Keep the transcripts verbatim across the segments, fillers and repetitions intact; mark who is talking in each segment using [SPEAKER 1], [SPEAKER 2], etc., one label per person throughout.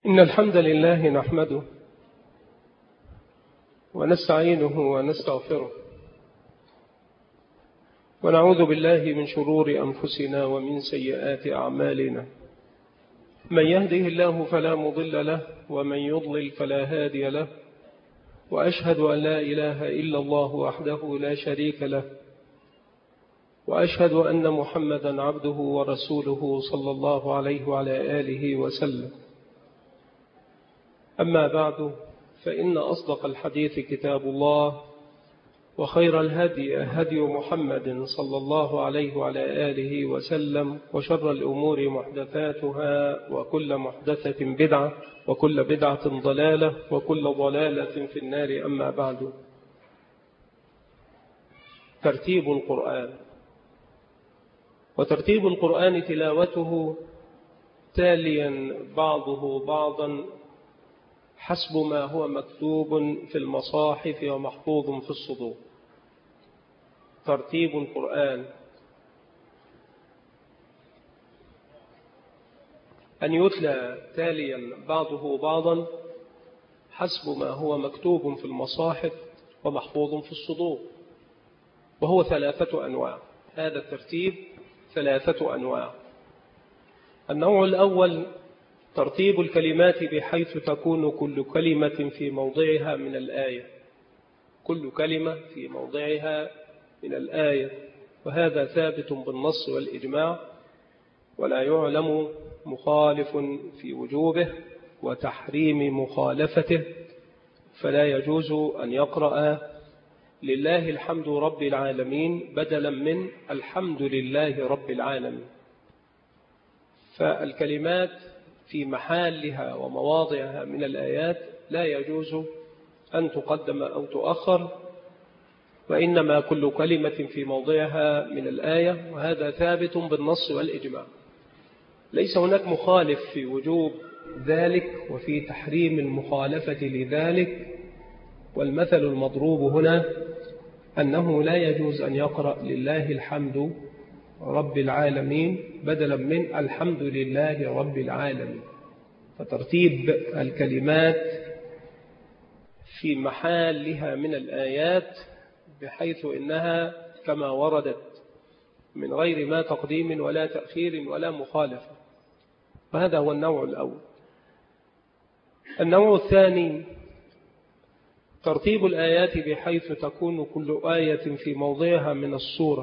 [SPEAKER 1] إن الحمد لله نحمده ونستعينه ونستغفره ونعوذ بالله من شرور أنفسنا ومن سيئات أعمالنا. من يهده الله فلا مضل له ومن يضلل فلا هادي له، وأشهد أن لا إله إلا الله وحده لا شريك له، وأشهد أن محمدا عبده ورسوله صلى الله عليه وعلى آله وسلم. أما بعد، فإن أصدق الحديث كتاب الله، وخير الهدي هدي محمد صلى الله عليه وعلى آله وسلم، وشر الأمور محدثاتها، وكل محدثة بدعة، وكل بدعة ضلالة، وكل ضلالة في النار. أما بعد، ترتيب القرآن. وترتيب القرآن تلاوته تاليا بعضه بعضا حسب ما هو مكتوب في المصاحف ومحفوظ في الصدور. ترتيب القرآن أن يتلى تاليا بعضه بعضا حسب ما هو مكتوب في المصاحف ومحفوظ في الصدور، وهو ثلاثة أنواع. هذا الترتيب ثلاثة أنواع. النوع الأول ترتيب الكلمات بحيث تكون كل كلمة في موضعها من الآية، كل كلمة في موضعها من الآية، وهذا ثابت بالنص والإجماع، ولا يعلم مخالف في وجوبه وتحريم مخالفته، فلا يجوز أن يقرأ لله الحمد رب العالمين بدلا من الحمد لله رب العالمين. فالكلمات في محلها ومواضعها من الآيات لا يجوز أن تقدم أو تؤخر، وإنما كل كلمة في موضعها من الآية، وهذا ثابت بالنص والإجماع. ليس هناك مخالف في وجوب ذلك وفي تحريم المخالفة لذلك. والمثل المضروب هنا أنه لا يجوز أن يقرأ لله الحمد رب العالمين بدلا من الحمد لله رب العالمين. فترتيب الكلمات في محلها من الآيات بحيث إنها كما وردت من غير ما تقديم ولا تأخير ولا مخالفة، وهذا هو النوع الأول. النوع الثاني ترتيب الآيات بحيث تكون كل آية في موضعها من السورة.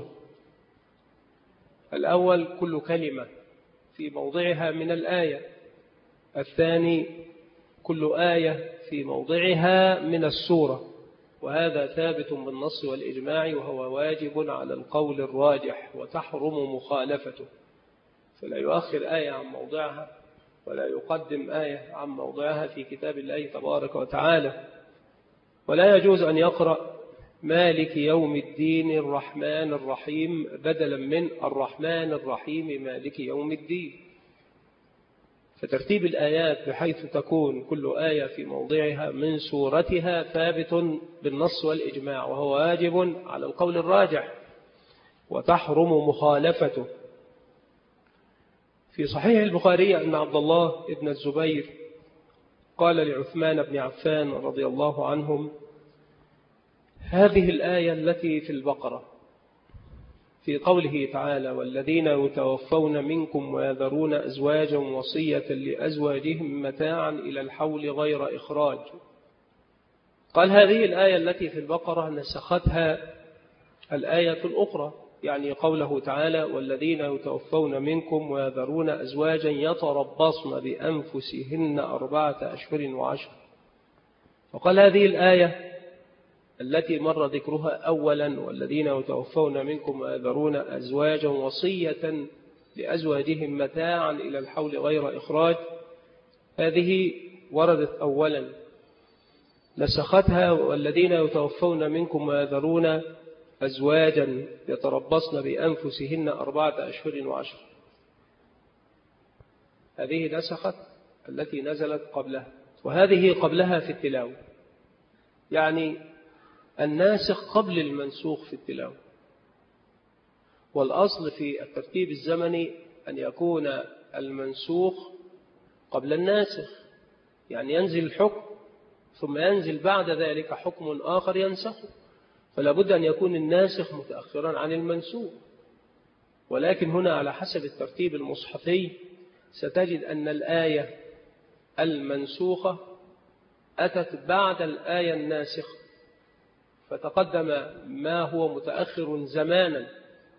[SPEAKER 1] الأول كل كلمة في موضعها من الآية، الثاني كل آية في موضعها من السورة، وهذا ثابت بالنص والإجماع، وهو واجب على القول الراجح وتحرم مخالفته، فلا يؤخر آية عن موضعها ولا يقدم آية عن موضعها في كتاب الله تبارك وتعالى. ولا يجوز أن يقرأ مالك يوم الدين الرحمن الرحيم بدلا من الرحمن الرحيم مالك يوم الدين. فترتيب الآيات بحيث تكون كل آية في موضعها من سورتها ثابت بالنص والإجماع، وهو واجب على القول الراجح وتحرم مخالفته. في صحيح البخاري أن عبد الله بن الزبير قال لعثمان بن عفان رضي الله عنهم: هذه الآية التي في البقرة في قوله تعالى: والذين يتوفون منكم ويذرون أزواجا وصية لأزواجهم متاعا إلى الحول غير إخراج. قال هذه الآية التي في البقرة نسختها الآية الأخرى، يعني قوله تعالى: والذين يتوفون منكم ويذرون أزواجا يتربصن بأنفسهن أربعة أشهر وعشر. فقال هذه الآية التي مر ذكرها أولا: والذين يتوفون منكم ويذرون أزواجا وصية لأزواجهم متاعا إلى الحول غير إخراج، هذه وردت أولا، نسختها والذين يتوفون منكم ويذرون أزواجا يتربصن بأنفسهن أربعة أشهر وعشر. هذه نسخت التي نزلت قبلها، وهذه قبلها في التلاوة، يعني الناسخ قبل المنسوخ في التلاوة. والأصل في الترتيب الزمني أن يكون المنسوخ قبل الناسخ، يعني ينزل الحكم ثم ينزل بعد ذلك حكم آخر ينسخه، فلا بد أن يكون الناسخ متأخرا عن المنسوخ. ولكن هنا على حسب الترتيب المصحفي ستجد أن الآية المنسوخة أتت بعد الآية الناسخة، فتقدم ما هو متأخر زمانا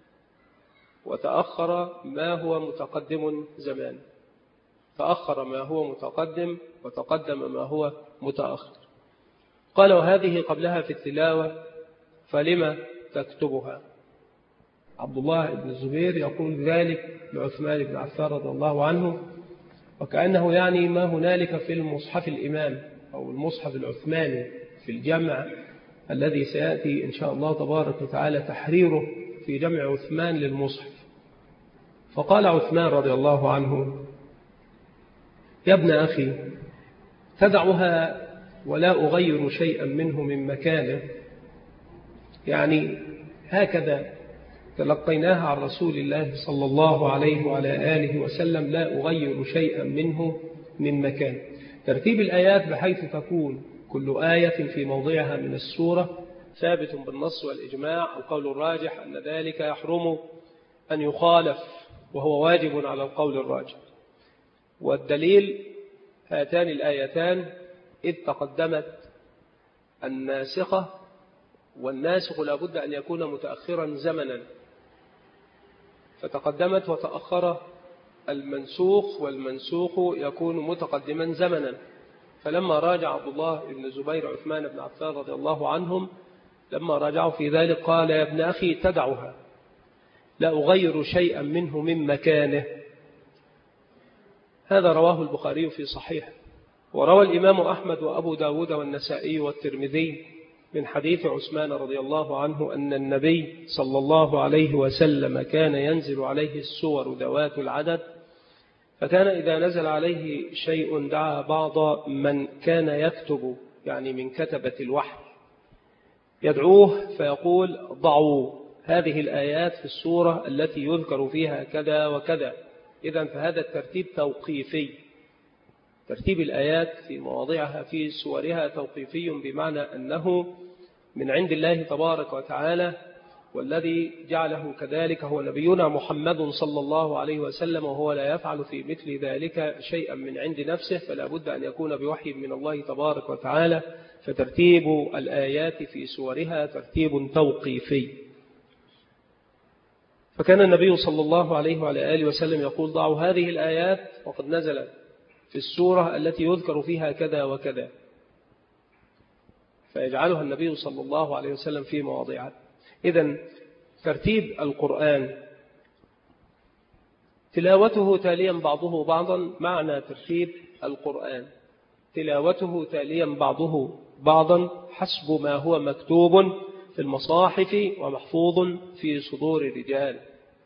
[SPEAKER 1] وتأخر ما هو متقدم زمانا، تأخر ما هو متقدم وتقدم ما هو متأخر. قال وهذه قبلها في التلاوة فلما تكتبها. عبد الله بن الزبير يقول ذلك لعثمان بن عفان رضي الله عنه، وكأنه يعني ما هنالك في المصحف الإمام أو المصحف العثماني في الجمع الذي سيأتي إن شاء الله تبارك وتعالى تحريره في جمع عثمان للمصحف. فقال عثمان رضي الله عنه: يا ابن أخي تدعها ولا أغير شيئا منه من مكانه، يعني هكذا تلقيناها عن رسول الله صلى الله عليه وعلى آله وسلم، لا أغير شيئا منه من مكان. ترتيب الآيات بحيث تكون كل آية في موضعها من السورة ثابت بالنص والإجماع. القول الراجح أن ذلك يحرم أن يخالف، وهو واجب على القول الراجح. والدليل هاتان الآيتان إذ تقدمت الناسخة، والناسخ لا بد أن يكون متأخرا زمنا، فتقدمت وتأخر المنسوخ، والمنسوخ يكون متقدما زمنا. فلما راجع عبد الله بن الزبير عثمان بن عفان رضي الله عنهم، لما راجعوا في ذلك قال: يا ابن أخي تدعها لا أغير شيئا منه من مكانه. هذا رواه البخاري في صحيح. وروى الإمام أحمد وأبو داود والنسائي والترمذي من حديث عثمان رضي الله عنه أن النبي صلى الله عليه وسلم كان ينزل عليه السور ذوات العدد، فكان إذا نزل عليه شيء دعا بعض من كان يكتب، يعني من كتبة الوحي، يدعوه فيقول: ضعوا هذه الآيات في السورة التي يذكر فيها كذا وكذا. إذن فهذا الترتيب توقيفي، ترتيب الآيات في مواضعها في سورها توقيفي، بمعنى أنه من عند الله تبارك وتعالى، والذي جعله كذلك هو نبينا محمد صلى الله عليه وسلم، وهو لا يفعل في مثل ذلك شيئا من عند نفسه، فلا بد أن يكون بوحي من الله تبارك وتعالى. فترتيب الآيات في سورها ترتيب توقيفي. فكان النبي صلى الله عليه وعلى آله وسلم يقول: ضعوا هذه الآيات وقد نزل في السورة التي يذكر فيها كذا وكذا، فيجعلها النبي صلى الله عليه وسلم في مواضعها. إذن ترتيب القرآن تلاوته تاليا بعضه بعضا. معنى ترتيب القرآن تلاوته تاليا بعضه بعضا حسب ما هو مكتوب في المصاحف ومحفوظ في صدور الرجال.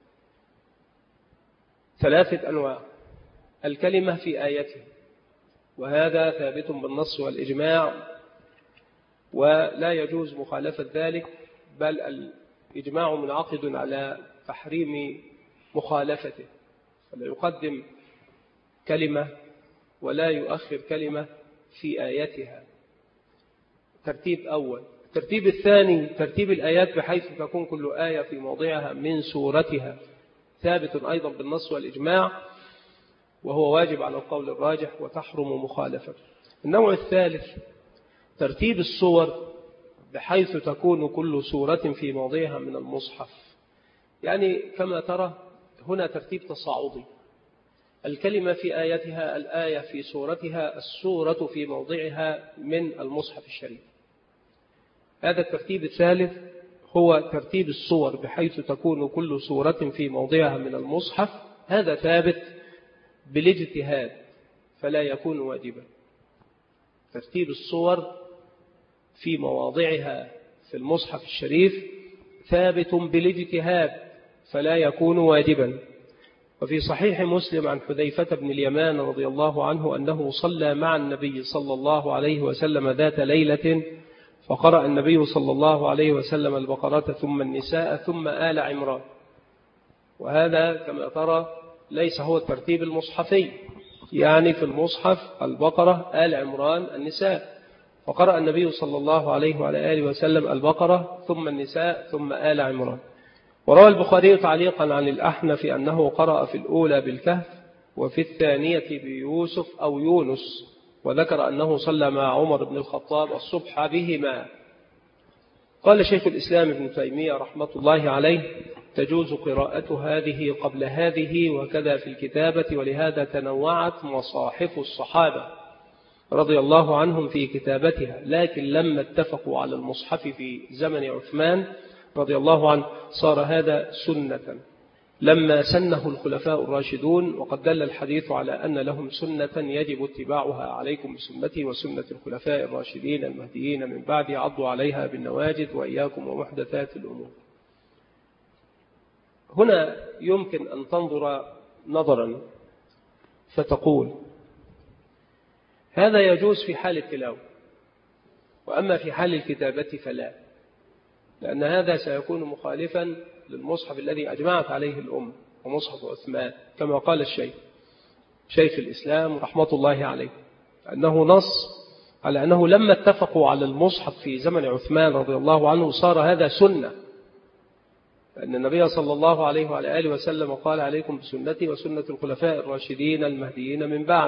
[SPEAKER 1] ثلاثة أنواع: الكلمة في آيته، وهذا ثابت بالنص والإجماع، ولا يجوز مخالفة ذلك، بل الإجماع منعقد على تحريم مخالفته، فلا يقدم كلمة ولا يؤخر كلمة في آياتها. ترتيب أول. الترتيب الثاني ترتيب الآيات بحيث تكون كل آية في موضعها من سورتها، ثابت أيضا بالنص والإجماع، وهو واجب على القول الراجح وتحرم مخالفة. النوع الثالث ترتيب السور بحيث تكون كل سورة في موضعها من المصحف. يعني كما ترى هنا ترتيب تصاعدي: الكلمة في آياتها، الآية في سورتها، السورة في موضعها من المصحف الشريف. هذا الترتيب الثالث هو ترتيب السور بحيث تكون كل سورة في موضعها من المصحف. هذا ثابت بالاجتهاد فلا يكون واجبا. ترتيب السور في مواضعها في المصحف الشريف ثابت بالاجتهاد فلا يكون واجبا. وفي صحيح مسلم عن حذيفة بن اليمان رضي الله عنه أنه صلى مع النبي صلى الله عليه وسلم ذات ليلة، فقرأ النبي صلى الله عليه وسلم البقرة ثم النساء ثم آل عمران. وهذا كما ترى ليس هو الترتيب المصحفي، يعني في المصحف البقرة، آل عمران، النساء، فقرأ النبي صلى الله عليه وعلى آله وسلم البقرة ثم النساء ثم آل عمران. وروى البخاري تعليقا عن الأحنف أنه قرأ في الأولى بالكهف وفي الثانية بيوسف أو يونس، وذكر أنه صلى مع عمر بن الخطاب الصبح بهما. قال شيخ الإسلام ابن تيمية رحمة الله عليه: تجوز قراءة هذه قبل هذه وكذا في الكتابة، ولهذا تنوعت مصاحف الصحابة رضي الله عنهم في كتابتها، لكن لما اتفقوا على المصحف في زمن عثمان رضي الله عنه صار هذا سنة لما سنه الخلفاء الراشدون، وقد دل الحديث على أن لهم سنة يجب اتباعها: عليكم بسنتي وسنة الخلفاء الراشدين المهديين من بعد، عضوا عليها بالنواجذ وإياكم ومحدثات الأمور. هنا يمكن أن تنظر نظرا فتقول هذا يجوز في حال التلاوة، وأما في حال الكتابة فلا، لأن هذا سيكون مخالفا للمصحف الذي أجمعت عليه الأمة ومصحف عثمان، كما قال الشيخ شيخ الإسلام رحمة الله عليه، أنه نص على أنه لما اتفقوا على المصحف في زمن عثمان رضي الله عنه صار هذا سنة، لأن النبي صلى الله عليه وعلى آله وسلم قال: عليكم بسنتي وسنة الخلفاء الراشدين المهديين من بعد.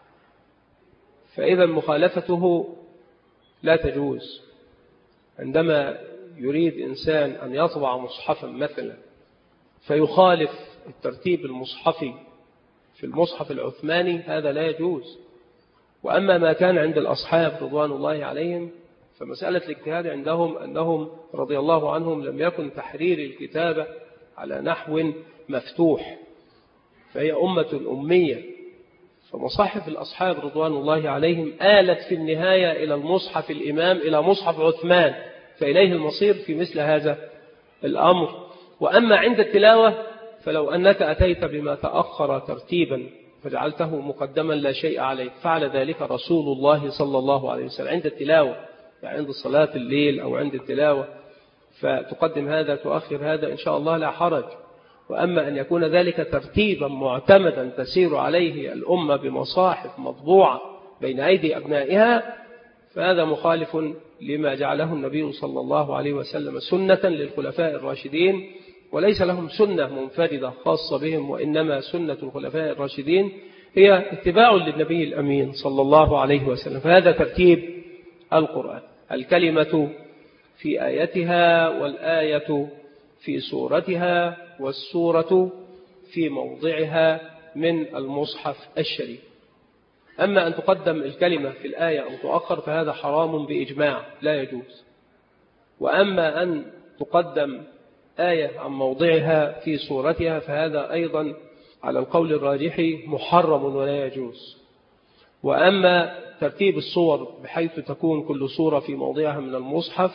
[SPEAKER 1] فإذا مخالفته لا تجوز. عندما يريد إنسان أن يطبع مصحفا مثلا فيخالف الترتيب المصحفي في المصحف العثماني، هذا لا يجوز. وأما ما كان عند الأصحاب رضوان الله عليهم فمسألة الاجتهاد عندهم أنهم رضي الله عنهم لم يكن تحرير الكتابة على نحو مفتوح، فهي أمة أمية، فمصاحف الأصحاب رضوان الله عليهم آلت في النهاية إلى المصحف الإمام، إلى مصحف عثمان، فإليه المصير في مثل هذا الأمر. وأما عند التلاوة فلو أنك أتيت بما تأخر ترتيبا فجعلته مقدما لا شيء عليك، فعل ذلك رسول الله صلى الله عليه وسلم عند التلاوة، يعني عند صلاة الليل أو عند التلاوة، فتقدم هذا تؤخر هذا إن شاء الله لا حرج. وأما أن يكون ذلك ترتيبا معتمدا تسير عليه الأمة بمصاحف مطبوعة بين أيدي أبنائها، فهذا مخالف لما جعله النبي صلى الله عليه وسلم سنة للخلفاء الراشدين، وليس لهم سنة منفردة خاصة بهم، وإنما سنة الخلفاء الراشدين هي اتباع للنبي الأمين صلى الله عليه وسلم. فهذا ترتيب القرآن: الكلمة في آيتها، والآية في سورتها، والسورة في موضعها من المصحف الشريف. أما أن تقدم الكلمة في الآية أو تؤخر فهذا حرام بإجماع لا يجوز. وأما أن تقدم آية عن موضعها في سورتها فهذا أيضا على القول الراجح محرم ولا يجوز. وأما ترتيب الصور بحيث تكون كل سورة في موضعها من المصحف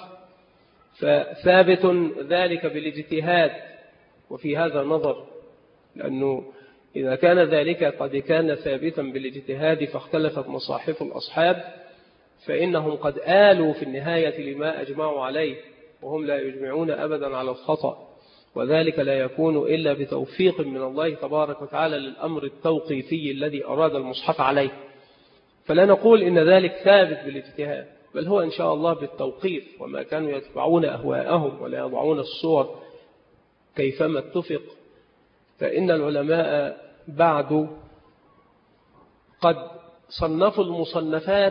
[SPEAKER 1] فثابت ذلك بالاجتهاد، وفي هذا نظر، لأنه إذا كان ذلك قد كان ثابتا بالاجتهاد فاختلفت مصاحف الأصحاب فإنهم قد آلوا في النهاية لما أجمعوا عليه، وهم لا يجمعون أبدا على الخطأ، وذلك لا يكون إلا بتوفيق من الله تبارك وتعالى للأمر التوقيفي الذي أراد المصحف عليه. فلا نقول إن ذلك ثابت بالاجتهاد، بل هو إن شاء الله بالتوقيف، وما كانوا يتبعون أهواءهم ولا يضعون الصور كيفما اتفق. فإن العلماء بعد قد صنفوا المصنفات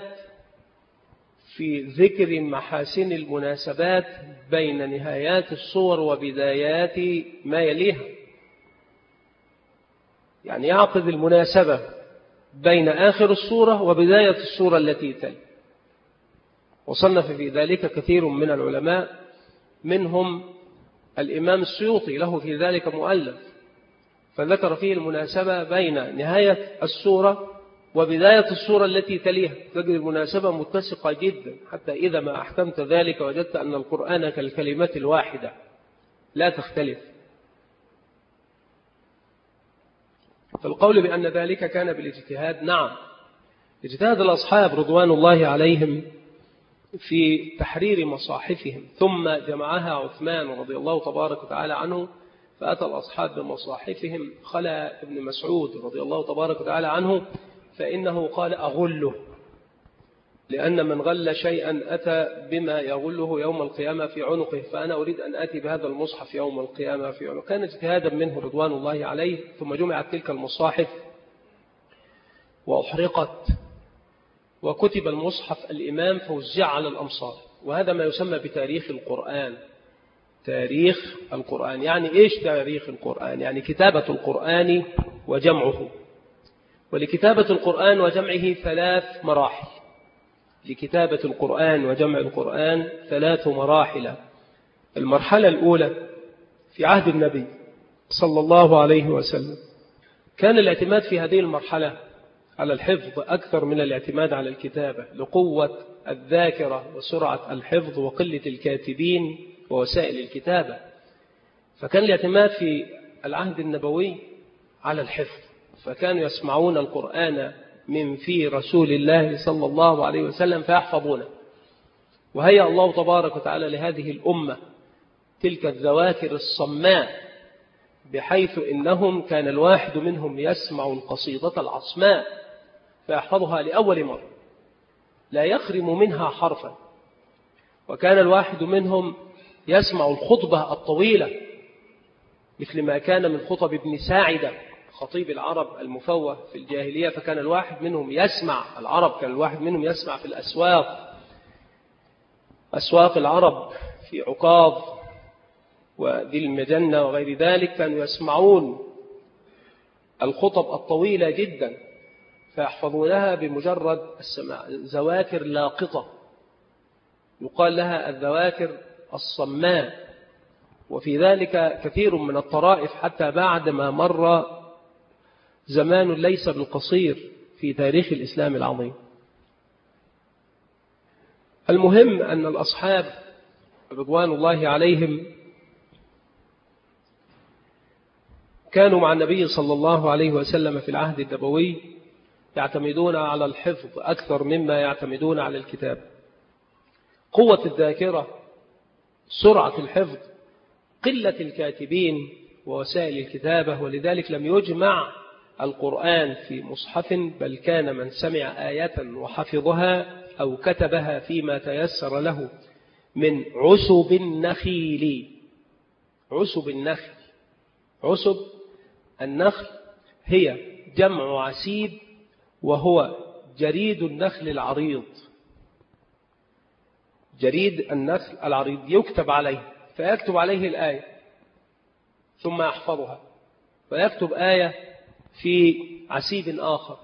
[SPEAKER 1] في ذكر محاسن المناسبات بين نهايات الصور وبدايات ما يليها، يعني يعقد المناسبة بين آخر الصورة وبداية الصورة التي تلي. وصنف في ذلك كثير من العلماء، منهم الإمام السيوطي له في ذلك مؤلف، فذكر فيه المناسبة بين نهاية السورة وبداية السورة التي تليها، تجد المناسبة متسقة جدا، حتى إذا ما أحكمت ذلك وجدت أن القرآن كالكلمة الواحدة لا تختلف. فالقول بأن ذلك كان بالاجتهاد، نعم، اجتهاد الأصحاب رضوان الله عليهم في تحرير مصاحفهم، ثم جمعها عثمان رضي الله تبارك وتعالى عنه، فأتى الأصحاب بمصاحفهم، خلى ابن مسعود رضي الله تبارك وتعالى عنه فإنه قال أغله، لأن من غل شيئا أتى بما يغله يوم القيامة في عنقه، فأنا أريد أن آتي بهذا المصحف يوم القيامة في عنقه. كان اجتهادا منه رضوان الله عليه. ثم جمعت تلك المصاحف وأحرقت، وكتب المصحف الإمام فوزع على الأمصار. وهذا ما يسمى بتاريخ القرآن. تاريخ القرآن يعني إيش تاريخ القرآن؟ يعني كتابة القرآن وجمعه. ولكتابة القرآن وجمعه ثلاث مراحل. لكتابة القرآن وجمع القرآن ثلاث مراحل. المرحلة الأولى في عهد النبي صلى الله عليه وسلم كان الاعتماد في هذه المرحلة على الحفظ أكثر من الاعتماد على الكتابة، لقوة الذاكرة وسرعة الحفظ وقلة الكاتبين ووسائل الكتابة. فكان الاعتماد في العهد النبوي على الحفظ، فكانوا يسمعون القرآن من في رسول الله صلى الله عليه وسلم فيحفظونه. وهيأ الله تبارك وتعالى لهذه الأمة تلك الذواكر الصماء، بحيث إنهم كان الواحد منهم يسمع القصيدة العصماء فيحفظها لأول مرة لا يخرم منها حرفا. وكان الواحد منهم يسمع الخطبة الطويلة مثل ما كان من خطب ابن ساعدة خطيب العرب المفوه في الجاهلية. فكان الواحد منهم يسمع العرب كان الواحد منهم يسمع في الأسواق، أسواق العرب في عكاظ وذي المجنة وغير ذلك، كانوا يسمعون الخطب الطويلة جدا فيحفظونها بمجرد السماع. ذواكر لاقطة يقال لها الذواكر الصماء. وفي ذلك كثير من الطرائف حتى بعد ما مر زمان ليس بالقصير في تاريخ الإسلام العظيم. المهم أن الأصحاب رضوان الله عليهم كانوا مع النبي صلى الله عليه وسلم في العهد النبوي يعتمدون على الحفظ أكثر مما يعتمدون على الكتاب. قوة الذاكرة، سرعة الحفظ، قلة الكاتبين ووسائل الكتابة. ولذلك لم يجمع القرآن في مصحف، بل كان من سمع آية وحفظها أو كتبها فيما تيسر له من عسب النخيل. عسب النخل، عسب النخل هي جمع عسيب، وهو جريد النخل العريض. جريد النخل العريض يكتب عليه، فيكتب عليه الآية ثم يحفظها، ويكتب آية في عسيب آخر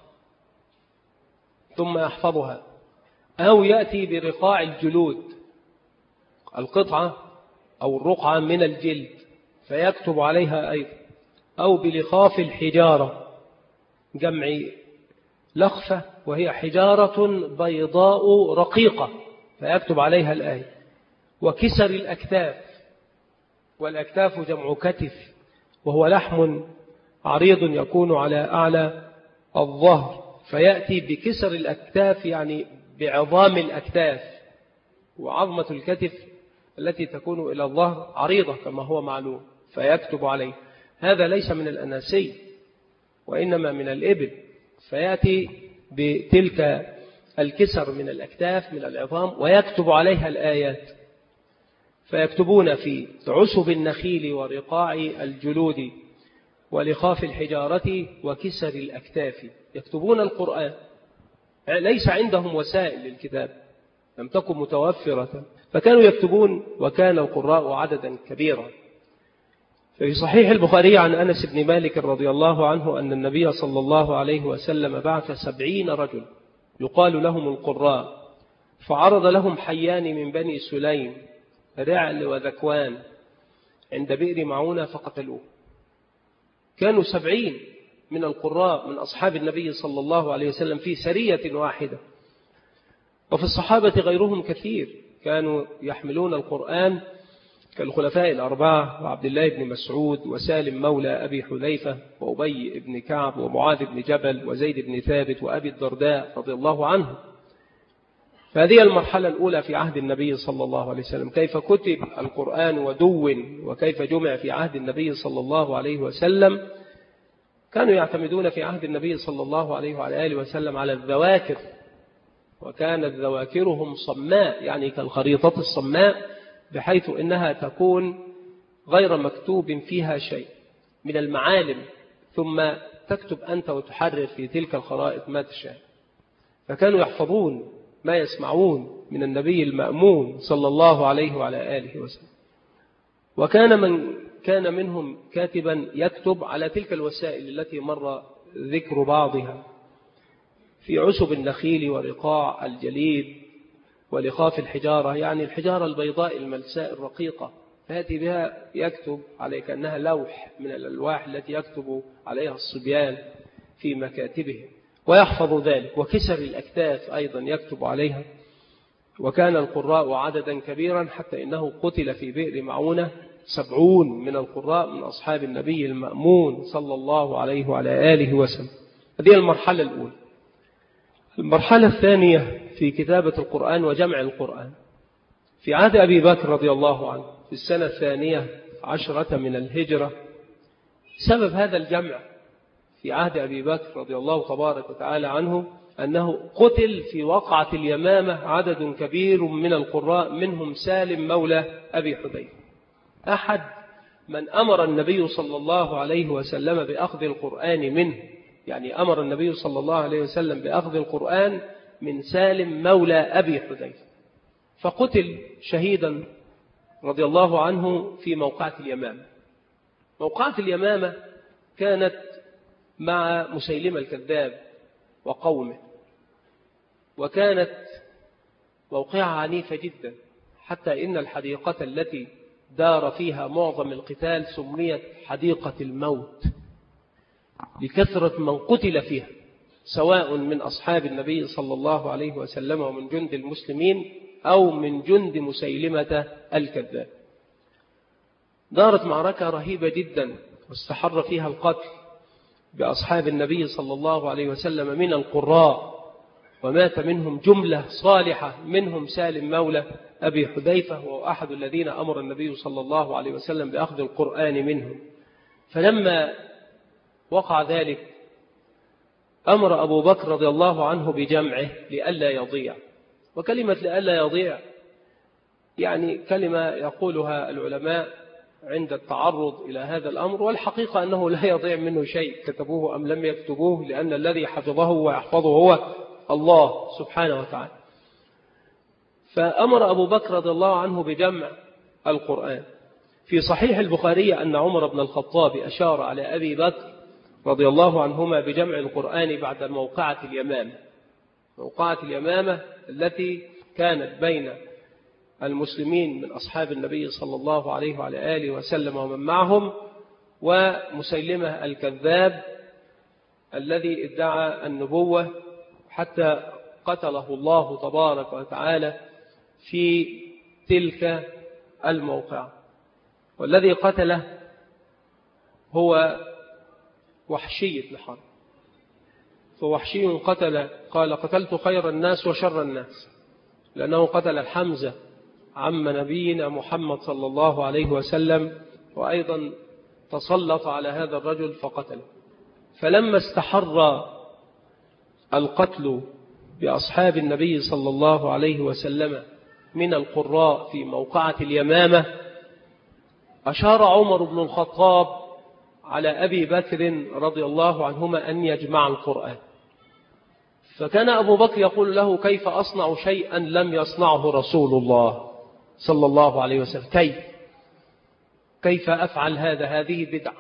[SPEAKER 1] ثم يحفظها. أو يأتي برقاع الجلود، القطعة أو الرقعة من الجلد، فيكتب عليها أيضا. أو بلخاف الحجارة، جمع لخفة وهي حجارة بيضاء رقيقة، فيكتب عليها الآية. وكسر الأكتاف، والأكتاف جمع كتف، وهو لحم عريض يكون على أعلى الظهر، فيأتي بكسر الأكتاف يعني بعظام الأكتاف. وعظمة الكتف التي تكون إلى الظهر عريضة كما هو معلوم، فيكتب عليه. هذا ليس من الأناسي وإنما من الإبل، فيأتي بتلك الكسر من الأكتاف من العظام ويكتب عليها الآيات. فيكتبون في عسب النخيل ورقاع الجلود ولخاف الحجارة وكسر الأكتاف، يكتبون القرآن. ليس عندهم وسائل للكتاب، لم تكن متوفرة، فكانوا يكتبون. وكان القراء عددا كبيرا. في صحيح البخاري عن أنس بن مالك رضي الله عنه أن النبي صلى الله عليه وسلم بعث سبعين رجل يقال لهم القراء، فعرض لهم حيان من بني سليم رعل وذكوان عند بئر معونة فقتلوه. كانوا سبعين من القراء من أصحاب النبي صلى الله عليه وسلم في سرية واحدة. وفي الصحابة غيرهم كثير كانوا يحملون القرآن كالخلفاء الأربعة وعبد الله بن مسعود وسالم مولى أبي حذيفة وأبي بن كعب ومعاذ بن جبل وزيد بن ثابت وأبي الدرداء رضي الله عنه. فهذه المرحلة الأولى في عهد النبي صلى الله عليه وسلم، كيف كتب القرآن ودون، وكيف جمع في عهد النبي صلى الله عليه وسلم. كانوا يعتمدون في عهد النبي صلى الله عليه وعلى آله وسلم على الذواكر، وكانت ذواكرهم صماء، يعني كالخريطة الصماء، بحيث إنها تكون غير مكتوب فيها شيء من المعالم، ثم تكتب أنت وتحرر في تلك الخرائط ما تشاء. فكانوا يحفظون ما يسمعون من النبي المأمون صلى الله عليه وعلى آله وسلم. وكان من كان منهم كاتبا يكتب على تلك الوسائل التي مر ذكر بعضها في عشب النخيل ورقاع الجليد ولخاف الحجارة، يعني الحجارة البيضاء الملساء الرقيقة، فهذه بها يكتب عليك أنها لوح من الألواح التي يكتب عليها الصبيان في مكاتبهم ويحفظ ذلك. وكسر الأكتاف أيضا يكتب عليها. وكان القراء عددا كبيرا، حتى إنه قتل في بئر معونة سبعون من القراء من أصحاب النبي المأمون صلى الله عليه وعلى آله وسلم. هذه المرحلة الأولى. المرحلة الثانية في كتابة القرآن وجمع القرآن في عهد أبي بكر رضي الله عنه في السنة الثانية عشرة من الهجرة. سبب هذا الجمع في عهد أبي بكر رضي الله تبارك وتعالى عنه أنه قتل في وقعة اليمامة عدد كبير من القراء، منهم سالم مولى أبي حذيفة، أحد من أمر النبي صلى الله عليه وسلم بأخذ القرآن منه، يعني أمر النبي صلى الله عليه وسلم بأخذ القرآن من سالم مولى أبي حذيفة، فقتل شهيدا رضي الله عنه في موقعة اليمامة. موقعة اليمامة كانت مع مسيلمة الكذاب وقومه، وكانت موقعة عنيفة جدا، حتى إن الحديقة التي دار فيها معظم القتال سميت حديقة الموت لكثرة من قتل فيها، سواء من أصحاب النبي صلى الله عليه وسلم ومن جند المسلمين أو من جند مسيلمة الكذاب. دارت معركة رهيبة جدا واستحر فيها القتل بأصحاب النبي صلى الله عليه وسلم من القراء، ومات منهم جملة صالحة، منهم سالم مولى أبي حذيفة، وهو أحد الذين أمر النبي صلى الله عليه وسلم بأخذ القرآن منهم. فلما وقع ذلك أمر أبو بكر رضي الله عنه بجمعه لئلا يضيع. وكلمة لئلا يضيع يعني كلمة يقولها العلماء عند التعرض إلى هذا الأمر، والحقيقة أنه لا يضيع منه شيء، كتبوه أم لم يكتبوه، لأن الذي حفظه ويحفظه هو الله سبحانه وتعالى. فأمر أبو بكر رضي الله عنه بجمع القرآن. في صحيح البخاري أن عمر بن الخطاب أشار على أبي بكر رضي الله عنهما بجمع القرآن بعد موقعة اليمامة، موقعة اليمامة التي كانت بين المسلمين من أصحاب النبي صلى الله عليه وعلى آله وسلم ومن معهم ومسيلمة الكذاب الذي ادعى النبوة، حتى قتله الله تبارك وتعالى في تلك الموقعة. والذي قتله هو وحشي بن حرب. فوحشي قتل قال قتلت خير الناس وشر الناس، لأنه قتل الحمزة عم نبينا محمد صلى الله عليه وسلم، وأيضا تسلط على هذا الرجل فقتله. فلما استحر القتل بأصحاب النبي صلى الله عليه وسلم من القراء في موقعة اليمامة، أشار عمر بن الخطاب على أبي بكر رضي الله عنهما أن يجمع القرآن. فكان أبو بكر يقول له كيف أصنع شيئا لم يصنعه رسول الله صلى الله عليه وسلم؟ كيف كيف أفعل هذا؟ هذه بدعة.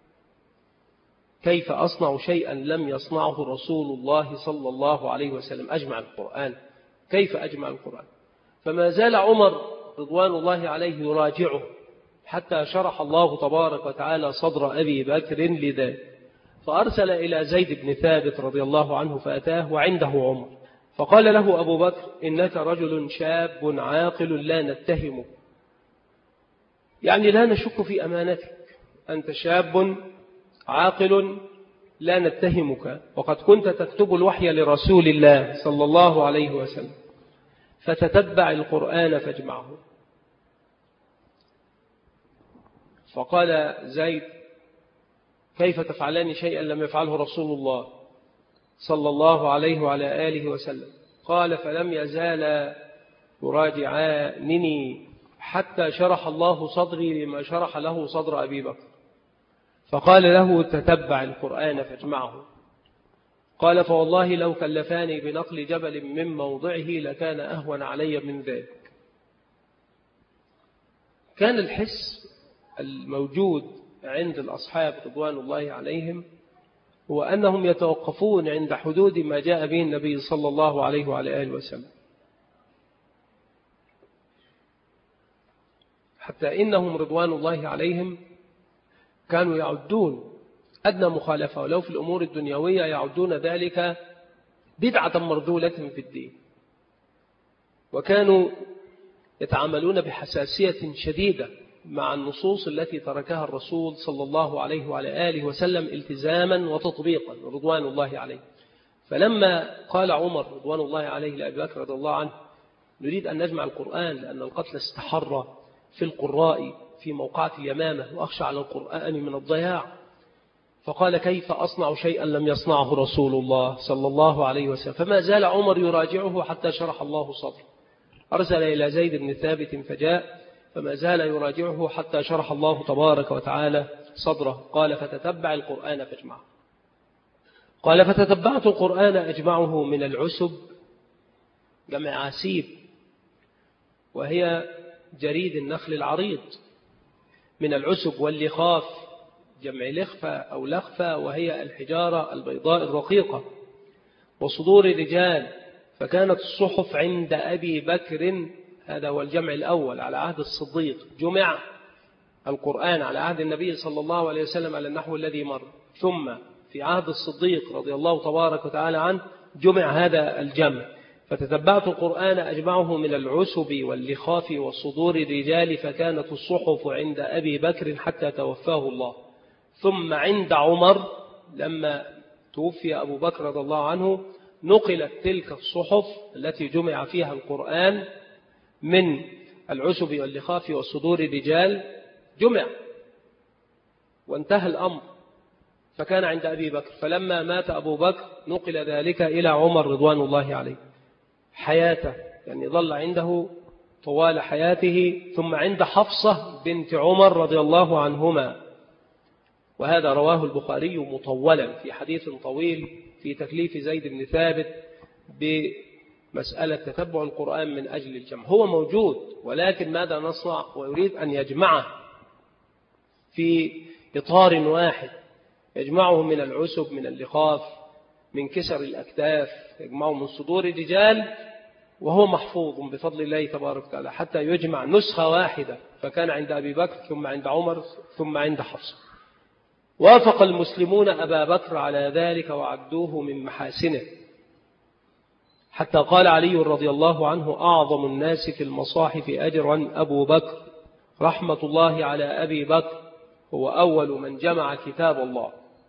[SPEAKER 1] كيف أصنع شيئا لم يصنعه رسول الله صلى الله عليه وسلم؟ أجمع القرآن. كيف أجمع القرآن؟ فما زال عمر رضوان الله عليه يراجعه حتى شرح الله تبارك وتعالى صدر أبي بكر لذلك، فأرسل إلى زيد بن ثابت رضي الله عنه فأتاه وعنده عمر، فقال له أبو بكر إنك رجل شاب عاقل لا نتهمك، يعني لا نشك في أمانتك، أنت شاب عاقل لا نتهمك، وقد كنت تكتب الوحي لرسول الله صلى الله عليه وسلم، فتتبع القرآن فاجمعه. فقال زيد كيف تفعلان شيئا لم يفعله رسول الله صلى الله عليه وعلى آله وسلم؟ قال فلم يزال يراجعانني حتى شرح الله صدري لما شرح له صدر أبي بكر، فقال له تتبع القرآن فاجمعه. قال فوالله لو كلفاني بنقل جبل من موضعه لكان أهون علي من ذلك. كان الحس الموجود عند الأصحاب رضوان الله عليهم هو أنهم يتوقفون عند حدود ما جاء به النبي صلى الله عليه وعلى آله وسلم، حتى إنهم رضوان الله عليهم كانوا يعدون أدنى مخالفة ولو في الأمور الدنيوية يعدون ذلك بدعة مردولة في الدين، وكانوا يتعاملون بحساسية شديدة مع النصوص التي تركها الرسول صلى الله عليه وعلى آله وسلم التزاما وتطبيقا رضوان الله عليه. فلما قال عمر رضوان الله عليه لأبي بكر رضي الله عنه نريد أن نجمع القرآن لأن القتل استحر في القراء في موقعة اليمامة وأخشى على القرآن من الضياع، فقال كيف أصنع شيئا لم يصنعه رسول الله صلى الله عليه وسلم؟ فما زال عمر يراجعه حتى شرح الله صدره، أرسل إلى زيد بن ثابت فجاء فما زال يراجعه حتى شرح الله تبارك وتعالى صدره. قال فتتبع القرآن فاجمعه. قال فتتبعت القرآن أجمعه من العسب، جمع عسيب وهي جريد النخل العريض، من العسب واللخاف جمع لخفة أو لخفة وهي الحجارة البيضاء الرقيقة، وصدور الرجال، فكانت الصحف عند أبي بكر، هذا هو الجمع الأول على عهد الصديق، جمع القرآن على عهد النبي صلى الله عليه وسلم على النحو الذي مر، ثم في عهد الصديق رضي الله تبارك وتعالى عنه جمع هذا الجمع. فتتبعت القرآن أجمعه من العسب واللخاف وصدور الرجال، فكانت الصحف عند أبي بكر حتى توفاه الله، ثم عند عمر لما توفي أبو بكر رضي الله عنه نقلت تلك الصحف التي جمع فيها القرآن من العسب واللخاف وصدور الرجال، جمع وانتهى الأمر، فكان عند أبي بكر. فلما مات أبو بكر نقل ذلك إلى عمر رضوان الله عليه حياته، يعني ظل عنده طوال حياته، ثم عند حفصة بنت عمر رضي الله عنهما، وهذا رواه البخاري مطولا في حديث طويل في تكليف زيد بن ثابت بمسألة تتبع القرآن من أجل الجمع. هو موجود ولكن ماذا نصنع؟ ويريد أن يجمعه في إطار واحد، يجمعه من العسب من اللخاف من كسر الأكتاف، يجمعه من صدور الرجال، وهو محفوظ بفضل الله تبارك وتعالى حتى يجمع نسخة واحدة، فكان عند أبي بكر ثم عند عمر ثم عند حفصة. وافق المسلمون أبا بكر على ذلك وعدوه من محاسنه، حتى قال علي رضي الله عنه أعظم الناس في المصاحف أجرا أبو بكر رحمة الله على أبي بكر، هو أول من جمع كتاب الله،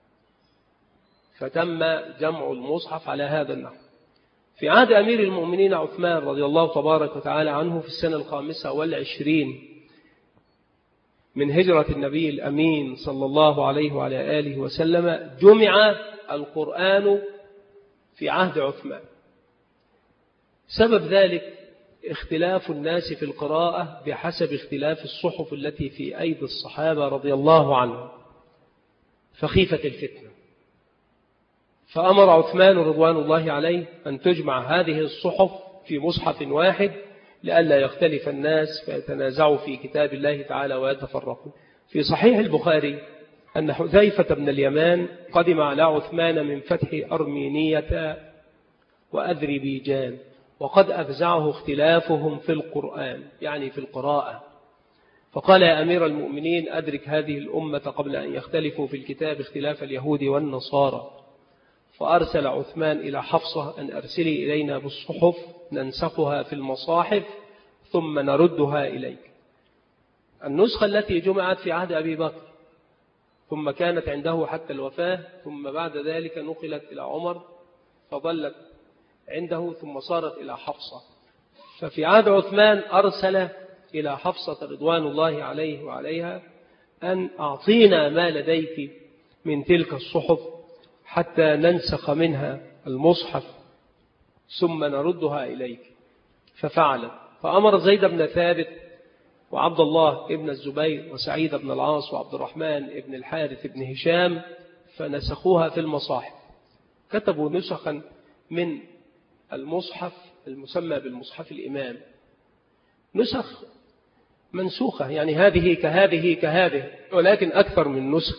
[SPEAKER 1] فتم جمع المصحف على هذا النحو. في عهد أمير المؤمنين عثمان رضي الله تبارك وتعالى عنه في السنة الخامسة والعشرين من هجرة النبي الأمين صلى الله عليه وعلى آله وسلم جمع القرآن في عهد عثمان. سبب ذلك اختلاف الناس في القراءة بحسب اختلاف الصحف التي في أيدي الصحابة رضي الله عنهم، فخيفة الفتنة، فأمر عثمان رضوان الله عليه أن تجمع هذه الصحف في مصحف واحد لئلا يختلف الناس فيتنازعوا في كتاب الله تعالى ويتفرقوا. في صحيح البخاري أن حذيفة بن اليمان قدم على عثمان من فتح أرمينية وأذربيجان، وقد أفزعه اختلافهم في القرآن يعني في القراءة، فقال يا أمير المؤمنين أدرك هذه الأمة قبل أن يختلفوا في الكتاب اختلاف اليهود والنصارى. فأرسل عثمان إلى حفصة أن أرسلي إلينا بالصحف ننسخها في المصاحف ثم نردها إليك. النسخة التي جمعت في عهد أبي بكر ثم كانت عنده حتى الوفاة، ثم بعد ذلك نقلت إلى عمر فظلت عنده ثم صارت إلى حفصة. ففي عهد عثمان أرسل إلى حفصة رضوان الله عليه وعليها أن أعطينا ما لديك من تلك الصحف حتى ننسخ منها المصحف ثم نردها إليك. ففعل، فأمر زيد بن ثابت وعبد الله بن الزبير وسعيد بن العاص وعبد الرحمن بن الحارث بن هشام فنسخوها في المصاحف. كتبوا نسخا من المصحف المسمى بالمصحف الإمام، نسخ منسوخة، يعني هذه كهذه كهذه ولكن أكثر من نسخ.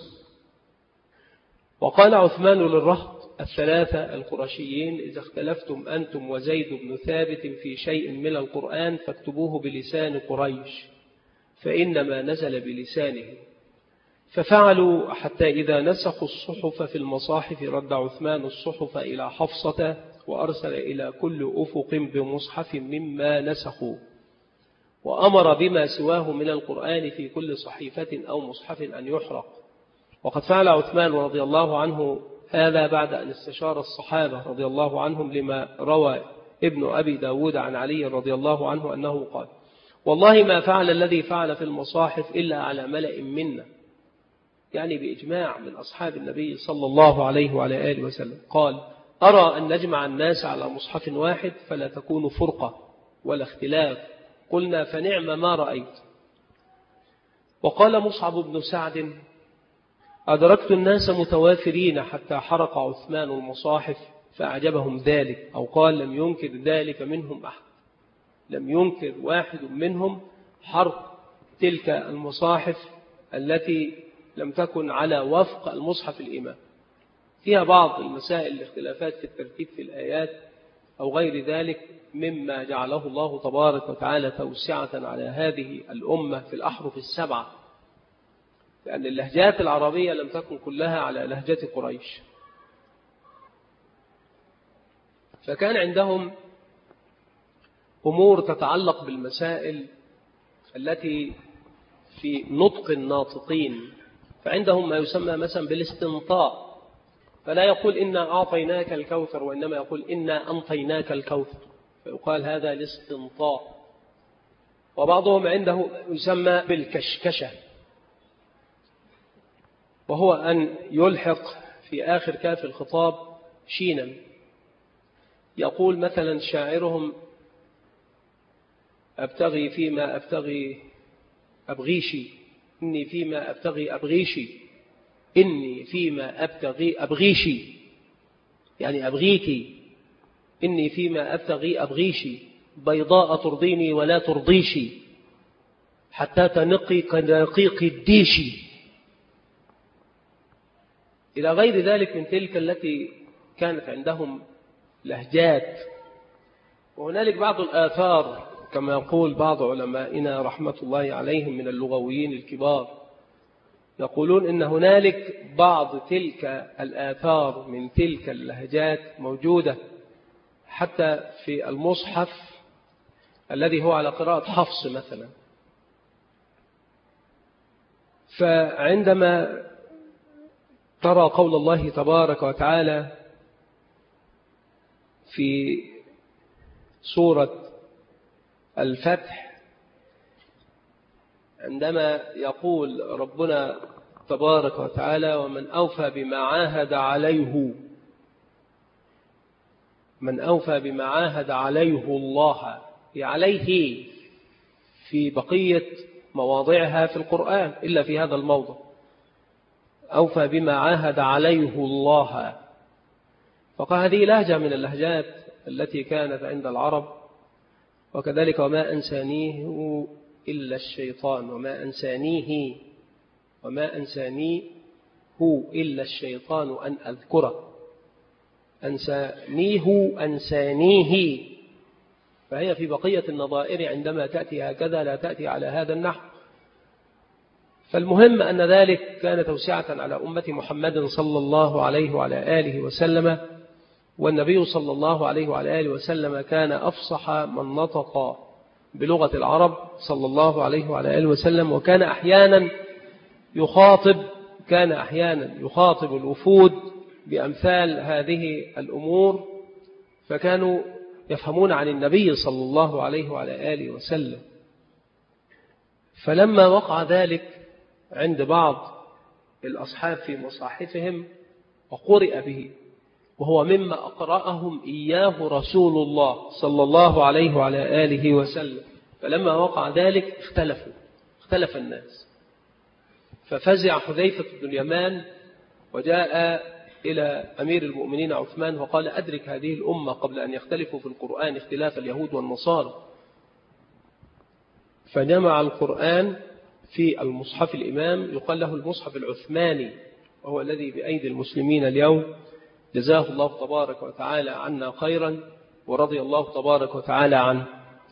[SPEAKER 1] وقال عثمان للرهط الثلاثة القرشيين: إذا اختلفتم أنتم وزيد بن ثابت في شيء من القرآن فاكتبوه بلسان قريش فإنما نزل بلسانه. ففعلوا حتى إذا نسخوا الصحف في المصاحف رد عثمان الصحف إلى حفصة وأرسل إلى كل أفق بمصحف مما نسخوا، وأمر بما سواه من القرآن في كل صحيفة أو مصحف أن يحرق. وقد فعل عثمان رضي الله عنه هذا بعد أن استشار الصحابة رضي الله عنهم، لما روى ابن أبي داود عن علي رضي الله عنه أنه قال: والله ما فعل الذي فعل في المصاحف إلا على ملأ منا، يعني بإجماع من أصحاب النبي صلى الله عليه وعلى آله وسلم. قال: أرى أن نجمع الناس على مصحف واحد فلا تكون فرقة ولا اختلاف. قلنا: فنعم ما رأيت. وقال مصعب بن سعد: أدركت الناس متوافرين حتى حرق عثمان المصاحف فأعجبهم ذلك، أو قال: لم ينكر ذلك منهم أحد، لم ينكر واحد منهم حرق تلك المصاحف التي لم تكن على وفق المصحف الإمام. فيها بعض المسائل الاختلافات في الترتيب في الآيات أو غير ذلك مما جعله الله تبارك وتعالى توسعة على هذه الأمة في الأحرف السبعة، لأن اللهجات العربية لم تكن كلها على لهجة قريش، فكان عندهم أمور تتعلق بالمسائل التي في نطق الناطقين. فعندهم ما يسمى مثلا بالاستنطاء، فلا يقول إنا أعطيناك الكوثر، وإنما يقول إنا أنطيناك الكوثر، فيقال هذا الاستنطاء. وبعضهم عنده يسمى بالكشكشة، وهو أن يلحق في آخر كاف الخطاب شينا. يقول مثلا شاعرهم: أبتغي فيما أبتغي أبغيشي، إني فيما أبتغي أبغيشي، إني فيما أبتغي أبغيشي، يعني أبغيكي، إني فيما أبتغي أبغيشي، بيضاء ترضيني ولا ترضيشي، حتى تنقي كنقيق الديشي، إلى غير ذلك من تلك التي كانت عندهم لهجات. وهنالك بعض الآثار كما يقول بعض علمائنا رحمة الله عليهم من اللغويين الكبار، يقولون إن هنالك بعض تلك الآثار من تلك اللهجات موجودة حتى في المصحف الذي هو على قراءة حفص مثلا. فعندما ترى قول الله تبارك وتعالى في سورة الفتح عندما يقول ربنا تبارك وتعالى: ومن أوفى بما عاهد عليه، من أوفى بما عاهد عليه الله، عليه في بقية مواضعها في القرآن إلا في هذا الموضع، أوفى بما عاهد عليه الله. فقال هذه لهجة من اللهجات التي كانت عند العرب. وكذلك وما أنسانيه إلا الشيطان، وما أنسانيه وما أنسانيه إلا الشيطان أن أذكره، أنسانيه أنسانيه. فهي في بقية النظائر عندما تأتي هكذا لا تأتي على هذا النحو. فالمهم أن ذلك كان توسعة على أمة محمد صلى الله عليه وعلى آله وسلم. والنبي صلى الله عليه وعلى آله وسلم كان أفصح من نطق بلغة العرب صلى الله عليه وعلى آله وسلم، وكان أحيانا يخاطب كان أحيانا يخاطب الوفود بأمثال هذه الأمور، فكانوا يفهمون عن النبي صلى الله عليه وعلى آله وسلم. فلما وقع ذلك عند بعض الأصحاب في مصاحفهم وقرئ به، وهو مما أقرأهم إياه رسول الله صلى الله عليه وعلى آله وسلم. فلما وقع ذلك اختلفوا اختلف الناس، ففزع حذيفة بن اليمان وجاء إلى أمير المؤمنين عثمان وقال: أدرك هذه الأمة قبل أن يختلفوا في القرآن اختلاف اليهود والنصارى. فجمع القرآن في المصحف الإمام، يقال له المصحف العثماني، وهو الذي بأيدي المسلمين اليوم. جزاه الله تبارك وتعالى عنا خيرا ورضي الله تبارك وتعالى عنه.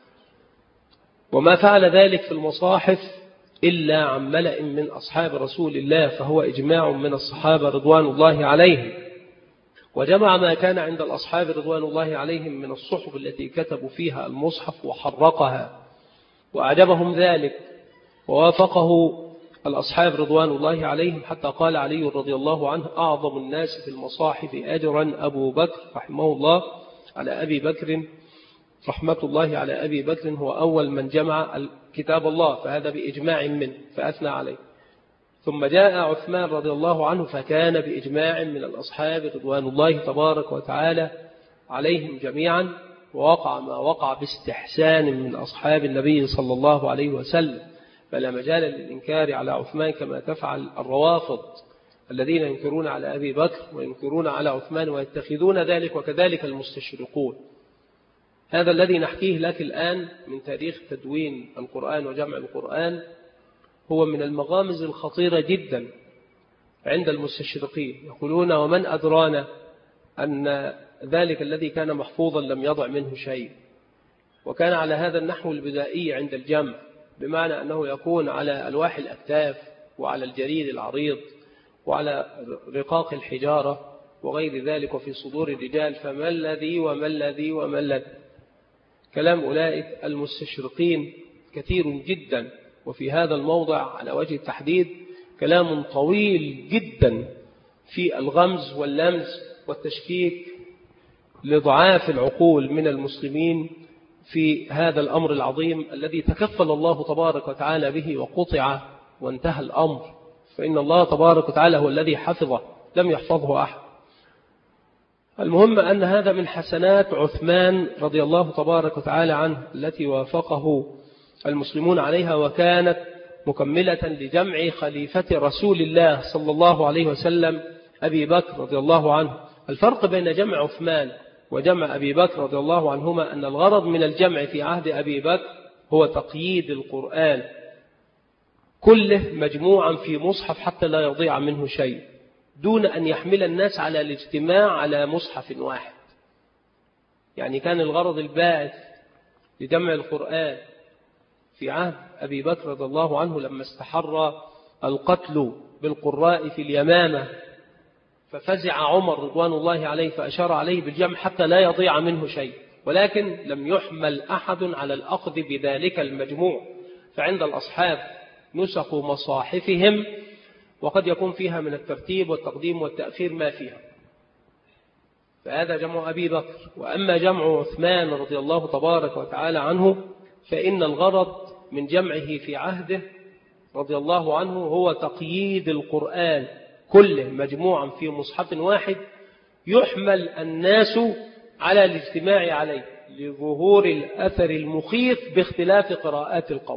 [SPEAKER 1] وما فعل ذلك في المصاحف إلا عن ملأ من أصحاب رسول الله، فهو إجماع من الصحابة رضوان الله عليهم. وجمع ما كان عند الأصحاب رضوان الله عليهم من الصحف التي كتبوا فيها المصحف وحرقها، وأعجبهم ذلك ووافقه الأصحاب رضوان الله عليهم، حتى قال علي رضي الله عنه: أعظم الناس في المصاحف أجرا أبو بكر رحمه الله على أبي بكر رحمة الله على أبي بكر، هو أول من جمع كتاب الله، فهذا بإجماع منه فأثنى عليه. ثم جاء عثمان رضي الله عنه فكان بإجماع من الأصحاب رضوان الله تبارك وتعالى عليهم جميعا، ووقع ما وقع باستحسان من أصحاب النبي صلى الله عليه وسلم، فلا مجال للإنكار على عثمان كما تفعل الروافض الذين ينكرون على أبي بكر وينكرون على عثمان ويتخذون ذلك، وكذلك المستشرقون. هذا الذي نحكيه لك الآن من تاريخ تدوين القرآن وجمع القرآن هو من المغامز الخطيرة جدا عند المستشرقين. يقولون: ومن أدرانا أن ذلك الذي كان محفوظا لم يضع منه شيء، وكان على هذا النحو البدائي عند الجمع، بمعنى أنه يكون على ألواح الأكتاف وعلى الجريد العريض وعلى رقاق الحجارة وغير ذلك وفي صدور الرجال، فما الذي وما الذي وما الذي. كلام أولئك المستشرقين كثير جدا، وفي هذا الموضع على وجه التحديد كلام طويل جدا في الغمز واللمز والتشكيك لضعاف العقول من المسلمين في هذا الأمر العظيم الذي تكفل الله تبارك وتعالى به وقطع وانتهى الأمر، فإن الله تبارك وتعالى هو الذي حفظه لم يحفظه أحد. المهم أن هذا من حسنات عثمان رضي الله تبارك وتعالى عنه التي وافقه المسلمون عليها، وكانت مكملة لجمع خليفة رسول الله صلى الله عليه وسلم أبي بكر رضي الله عنه. الفرق بين جمع عثمان وجمع أبي بكر رضي الله عنهما أن الغرض من الجمع في عهد أبي بكر هو تقييد القرآن كله مجموعا في مصحف حتى لا يضيع منه شيء، دون أن يحمل الناس على الاجتماع على مصحف واحد. يعني كان الغرض الباعث لجمع القرآن في عهد أبي بكر رضي الله عنه لما استحر القتل بالقراء في اليمامة، ففزع عمر رضوان الله عليه فأشار عليه بالجمع حتى لا يضيع منه شيء، ولكن لم يحمل أحد على الأخذ بذلك المجموع. فعند الأصحاب نسخ مصاحفهم، وقد يكون فيها من الترتيب والتقديم والتأخير ما فيها، فهذا جمع أبي بكر. وأما جمع عثمان رضي الله تبارك وتعالى عنه فإن الغرض من جمعه في عهده رضي الله عنه هو تقييد القرآن كله مجموعا في مصحف واحد يحمل الناس على الاجتماع عليه لظهور الأثر المخيف باختلاف قراءات القوم.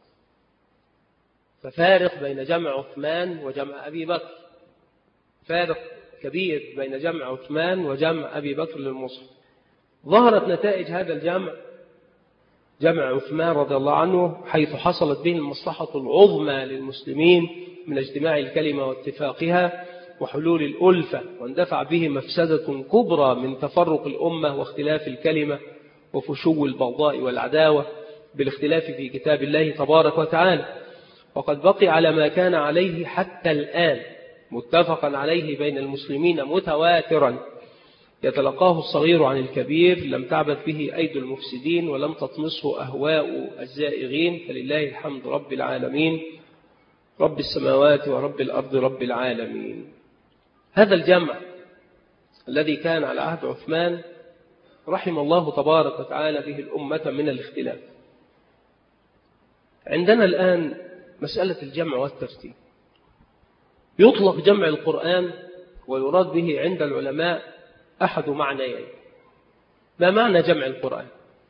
[SPEAKER 1] ففارق بين جمع عثمان وجمع أبي بكر، فارق كبير بين جمع عثمان وجمع أبي بكر للمصحف. ظهرت نتائج هذا الجمع جمع عثمان رضي الله عنه حيث حصلت به المصلحة العظمى للمسلمين من اجتماع الكلمة واتفاقها وحلول الألفة، واندفع به مفسدة كبرى من تفرق الأمة واختلاف الكلمة وفشو البغضاء والعداوة بالاختلاف في كتاب الله تبارك وتعالى. وقد بقي على ما كان عليه حتى الآن متفقا عليه بين المسلمين متواترا، يتلقاه الصغير عن الكبير، لم تعبث به أيدي المفسدين ولم تطمسه أهواء الزائغين، فلله الحمد رب العالمين، رب السماوات ورب الأرض رب العالمين. هذا الجمع الذي كان على عهد عثمان رحم الله تبارك وتعالى به الأمة من الاختلاف. عندنا الآن مسألة الجمع والترتيب. يطلق جمع القرآن ويراد به عند العلماء أحد معنيين. ما معنى جمع القرآن؟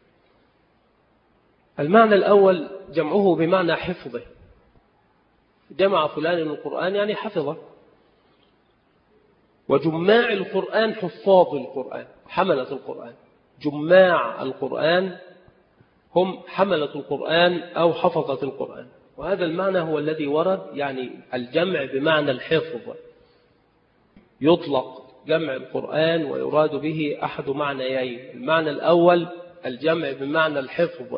[SPEAKER 1] المعنى الأول جمعه بمعنى حفظه، جمع فلان القرآن يعني حفظه، وجماع القرآن حفاظ القرآن حملة القرآن. جماع القرآن هم حملة القرآن أو حفظة القرآن، وهذا المعنى هو الذي ورد، يعني الجمع بمعنى الحفظ. يطلق جمع القرآن ويراد به أحد معنيين. المعنى الأول الجمع بمعنى الحفظ،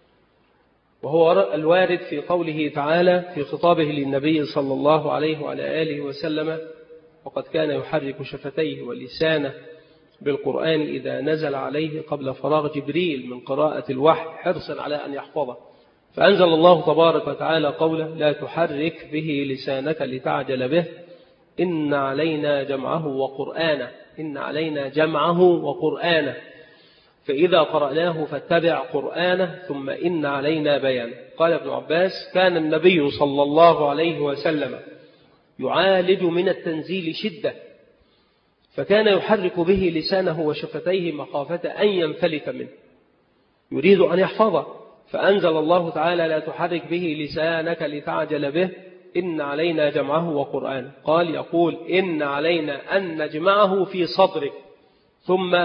[SPEAKER 1] وهو الوارد في قوله تعالى في خطابه للنبي صلى الله عليه وعلى آله وسلم: وقد كان يحرك شفتيه ولسانه بالقرآن إذا نزل عليه قبل فراغ جبريل من قراءة الوحي حرصا على أن يحفظه. فأنزل الله تبارك وتعالى قوله: لا تحرك به لسانك لتعجل به إن علينا جمعه وقرآنه إن علينا جمعه وقرآنه فإذا قرأناه فاتبع قرآنه ثم إن علينا بيانه. قال ابن عباس: كان النبي صلى الله عليه وسلم يعالج من التنزيل شدة، فكان يحرك به لسانه وشفتيه مخافة أن ينفلت منه، يريد أن يحفظه. فأنزل الله تعالى: لا تحرك به لسانك لتعجل به إن علينا جمعه وقرآنه. قال يقول: إن علينا أن نجمعه في صدرك ثم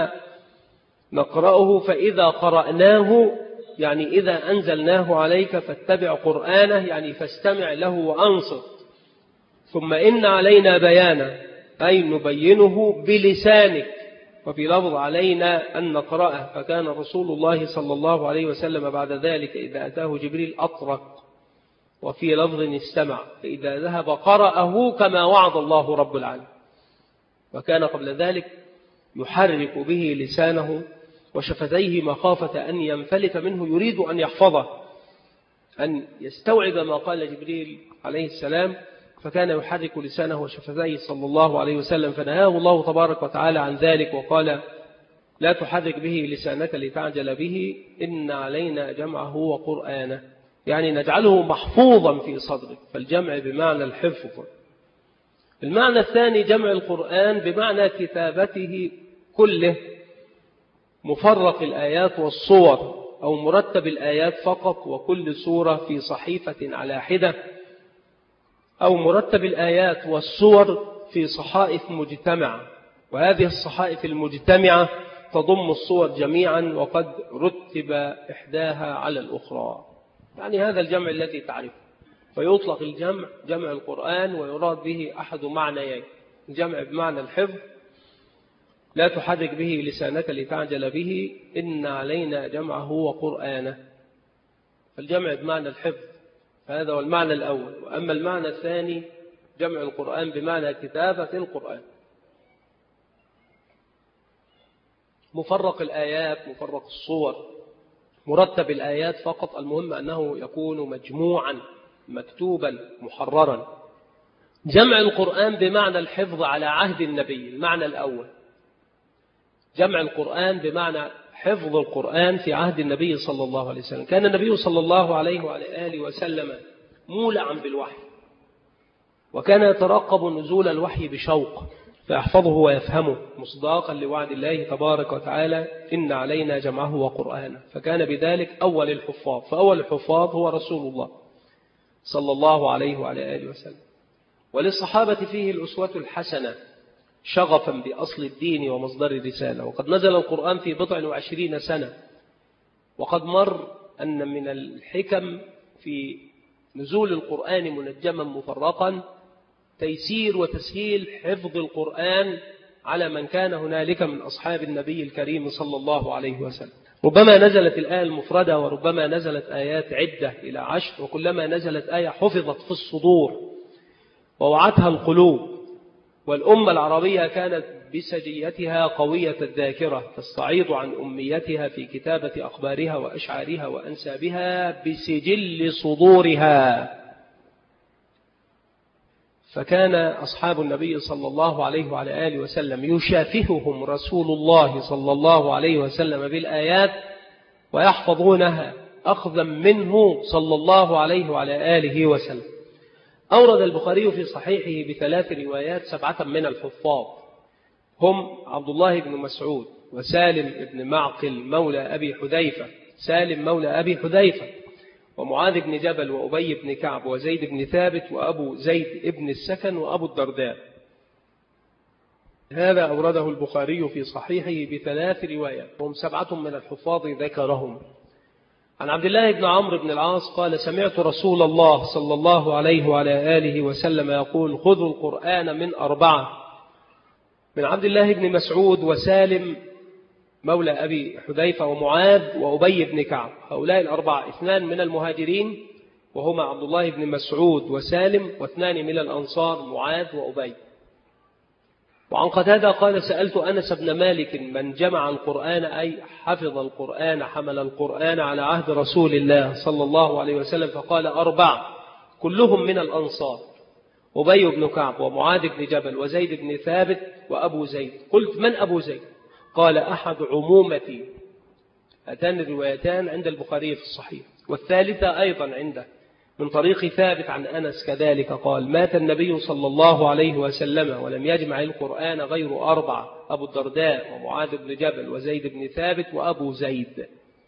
[SPEAKER 1] نقرأه فإذا قرأناه يعني إذا أنزلناه عليك فاتبع قرآنه يعني فاستمع له وأنصت. ثم إن علينا بيانه أي نبينه بلسانك، وفي لفظ علينا أن نقرأه. فكان رسول الله صلى الله عليه وسلم بعد ذلك إذا أتاه جبريل أطرق، وفي لفظ استمع، فإذا ذهب قرأه كما وعد الله رب العالمين. وكان قبل ذلك يحرك به لسانه وشفتيه مخافة أن ينفلت منه، يريد أن يحفظه، أن يستوعب ما قال جبريل عليه السلام. فكان يحرك لسانه وشفتيه صلى الله عليه وسلم، فنهاه الله تبارك وتعالى عن ذلك وقال: لا تحرك به لسانك لتعجل به إن علينا جمعه وقرآنه، يعني نجعله محفوظا في صدرك. فالجمع بمعنى الحفظ. المعنى الثاني جمع القرآن بمعنى كتابته كله، مفرق الآيات والصور، أو مرتب الآيات فقط وكل سورة في صحيفة على حدة، أو مرتب الآيات والصور في صحائف مجتمعة، وهذه الصحائف المجتمعة تضم الصور جميعا وقد رتب إحداها على الأخرى. يعني هذا الجمع الذي تعرفه. فيطلق الجمع جمع القرآن ويراد به أحد معنيين: الجمع بمعنى الحفظ، لا تحرك به لسانك لتعجل به إن علينا جمعه وقرآنه. فالجمع بمعنى الحفظ، هذا هو المعنى الأول. وأما المعنى الثاني جمع القرآن بمعنى كتابة القرآن، مفرق الآيات مفرق الصور مرتب الآيات فقط، المهم أنه يكون مجموعا مكتوبا محررا. جمع القرآن بمعنى الحفظ على عهد النبي، المعنى الأول جمع القرآن بمعنى حفظ القرآن في عهد النبي صلى الله عليه وسلم. كان النبي صلى الله عليه وعلى آله وسلم مولعا بالوحي، وكان يترقب نزول الوحي بشوق فيحفظه ويفهمه مصداقا لوعد الله تبارك وتعالى: إن علينا جمعه وقرآنه. فكان بذلك أول الحفاظ، فأول الحفاظ هو رسول الله صلى الله عليه وعلى آله وسلم. وللصحابة فيه الأسوة الحسنة شغفا بأصل الدين ومصدر الرسالة. وقد نزل القرآن في بضع وعشرين سنة، وقد مر أن من الحكم في نزول القرآن منجما مفرقا تيسير وتسهيل حفظ القرآن على من كان هنالك من أصحاب النبي الكريم صلى الله عليه وسلم. ربما نزلت الآية المفردة، وربما نزلت آيات عدة إلى عشر، وكلما نزلت آية حفظت في الصدور ووعتها القلوب. والأمة العربية كانت بسجيتها قوية الذاكرة، تستعيض عن أميتها في كتابة أخبارها وأشعارها وأنسابها بسجل صدورها. فكان أصحاب النبي صلى الله عليه وعلى آله وسلم يشافههم رسول الله صلى الله عليه وسلم بالآيات ويحفظونها أخذا منه صلى الله عليه وعلى آله وسلم. أورد البخاري في صحيحه بثلاث روايات سبعة من الحفاظ، هم عبد الله بن مسعود وسالم بن معقل مولى أبي حذيفة، سالم مولى أبي حذيفة، ومعاذ بن جبل وأبي بن كعب وزيد بن ثابت وأبو زيد بن السكن وأبو الدرداء. هذا أورده البخاري في صحيحه بثلاث روايات، هم سبعة من الحفاظ ذكرهم. عن عبد الله بن عمرو بن العاص قال: سمعت رسول الله صلى الله عليه وعلى آله وسلم يقول: خذوا القرآن من أربعة، من عبد الله بن مسعود وسالم مولى أبي حذيفة ومعاذ وأبي بن كعب. هؤلاء الأربعة اثنان من المهاجرين وهما عبد الله بن مسعود وسالم، واثنان من الأنصار معاذ وأبي. وعن قتادة قال: سألت أنس بن مالك: من جمع القرآن أي حفظ القرآن حمل القرآن على عهد رسول الله صلى الله عليه وسلم؟ فقال: أربعة كلهم من الأنصار، أبي بن كعب ومعاذ بن جبل وزيد بن ثابت وأبو زيد. قلت: من أبو زيد؟ قال: أحد عمومتي. هاتان الروايتان عند البخاري في الصحيح، والثالثة أيضا عنده من طريق ثابت عن أنس كذلك قال: مات النبي صلى الله عليه وسلم ولم يجمع القرآن غير أربعة: أبو الدرداء ومعاذ بن جبل وزيد بن ثابت وأبو زيد.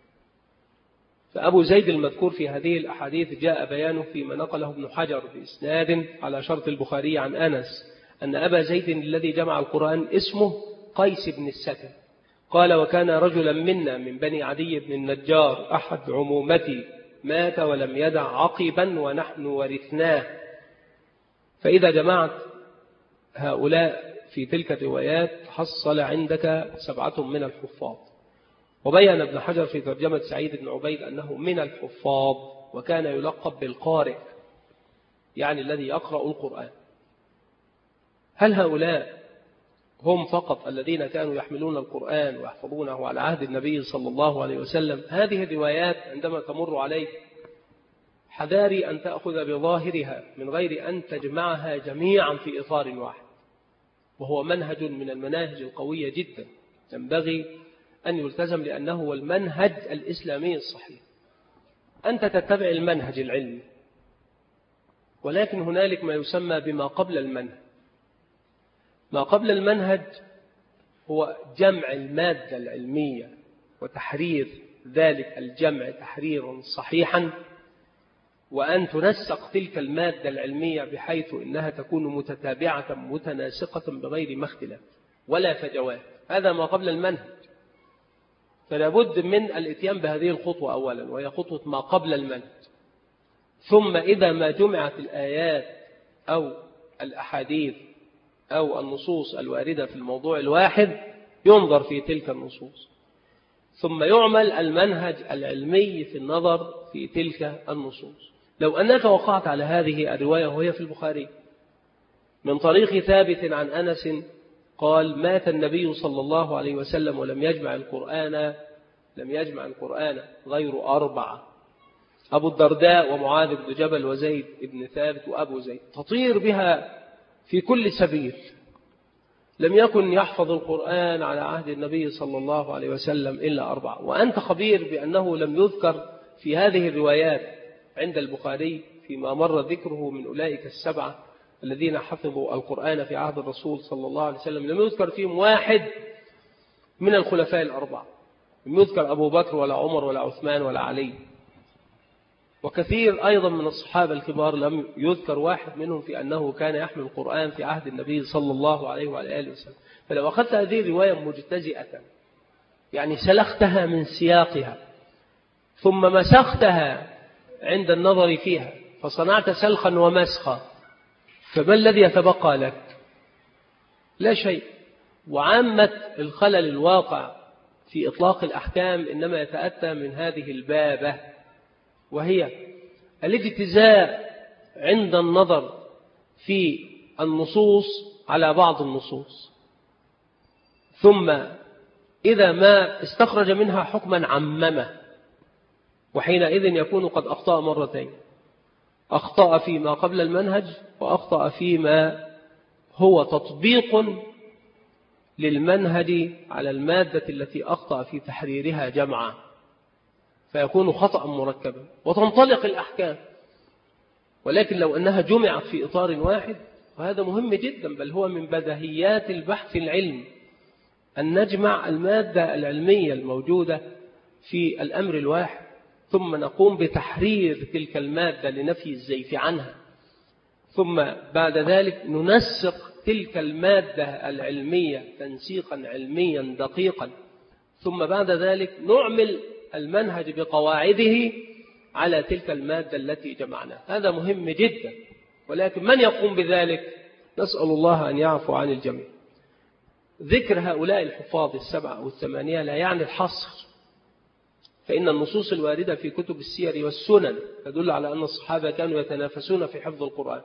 [SPEAKER 1] فأبو زيد المذكور في هذه الأحاديث جاء بيانه فيما نقله ابن حجر بإسناد على شرط البخاري عن أنس أن أبا زيد الذي جمع القرآن اسمه قيس بن السكن. قال: وكان رجلا منا من بني عدي بن النجار أحد عمومتي مات ولم يدع عقبا ونحن ورثناه. فإذا جمعت هؤلاء في تلك الروايات حصل عندك سبعة من الحفاظ. وبين ابن حجر في ترجمة سعيد بن عبيد أنه من الحفاظ، وكان يلقب بالقارئ، يعني الذي يقرأ القرآن. هل هؤلاء هم فقط الذين كانوا يحملون القرآن ويحفظونه على عهد النبي صلى الله عليه وسلم؟ هذه الروايات عندما تمر عليك حذاري أن تأخذ بظاهرها من غير أن تجمعها جميعا في إطار واحد، وهو منهج من المناهج القوية جدا ينبغي أن يلتزم، لأنه هو المنهج الإسلامي الصحيح. أنت تتبع المنهج العلمي، ولكن هنالك ما يسمى بما قبل المنهج. ما قبل المنهج هو جمع المادة العلمية وتحرير ذلك الجمع تحريرا صحيحا، وأن تنسق تلك المادة العلمية بحيث إنها تكون متتابعة متناسقة بغير مختلف ولا فجوات. هذا ما قبل المنهج. فلا بد من الاتيان بهذه الخطوة أولا، وهي خطوة ما قبل المنهج. ثم إذا ما جمعت الآيات أو الأحاديث أو النصوص الواردة في الموضوع الواحد ينظر في تلك النصوص، ثم يعمل المنهج العلمي في النظر في تلك النصوص. لو أنك وقعت على هذه الرواية وهي في البخاري من طريق ثابت عن أنس قال: مات النبي صلى الله عليه وسلم ولم يجمع القرآن لم يجمع القرآن غير أربعة: أبو الدرداء ومعاذ بن جبل وزيد بن ثابت وأبو زيد، تطير بها في كل سبيل. لم يكن يحفظ القرآن على عهد النبي صلى الله عليه وسلم إلا أربعة، وأنت خبير بأنه لم يذكر في هذه الروايات عند البخاري فيما مر ذكره من أولئك السبعة الذين حفظوا القرآن في عهد الرسول صلى الله عليه وسلم، لم يذكر فيهم واحد من الخلفاء الأربعة. لم يذكر أبو بكر ولا عمر ولا عثمان ولا علي، وكثير أيضا من الصحابة الكبار لم يذكر واحد منهم في أنه كان يحمل القرآن في عهد النبي صلى الله عليه وآله وسلم. فلو أخذت هذه الرواية مجتزئة، يعني سلختها من سياقها ثم مسختها عند النظر فيها فصنعت سلخا ومسخا، فما الذي يتبقى لك؟ لا شيء. وعامة الخلل الواقع في إطلاق الأحكام إنما يتأتى من هذه البابة، وهي الاجتزاء عند النظر في النصوص على بعض النصوص، ثم إذا ما استخرج منها حكما عممه، وحينئذ يكون قد أخطأ مرتين: أخطأ فيما قبل المنهج، وأخطأ فيما هو تطبيق للمنهج على المادة التي أخطأ في تحريرها جمعا، فيكون خطأ مركبا وتنطلق الأحكام. ولكن لو أنها جمعت في إطار واحد وهذا مهم جدا، بل هو من بديهيات البحث العلمي أن نجمع المادة العلمية الموجودة في الأمر الواحد، ثم نقوم بتحرير تلك المادة لنفي الزيف عنها، ثم بعد ذلك ننسق تلك المادة العلمية تنسيقا علميا دقيقا، ثم بعد ذلك نعمل المنهج بقواعده على تلك المادة التي جمعناها. هذا مهم جدا، ولكن من يقوم بذلك؟ نسأل الله أن يعفو عن الجميع. ذكر هؤلاء الحفاظ السبعة أو الثمانية لا يعني الحصر، فإن النصوص الواردة في كتب السير والسنن تدل على أن الصحابة كانوا يتنافسون في حفظ القرآن.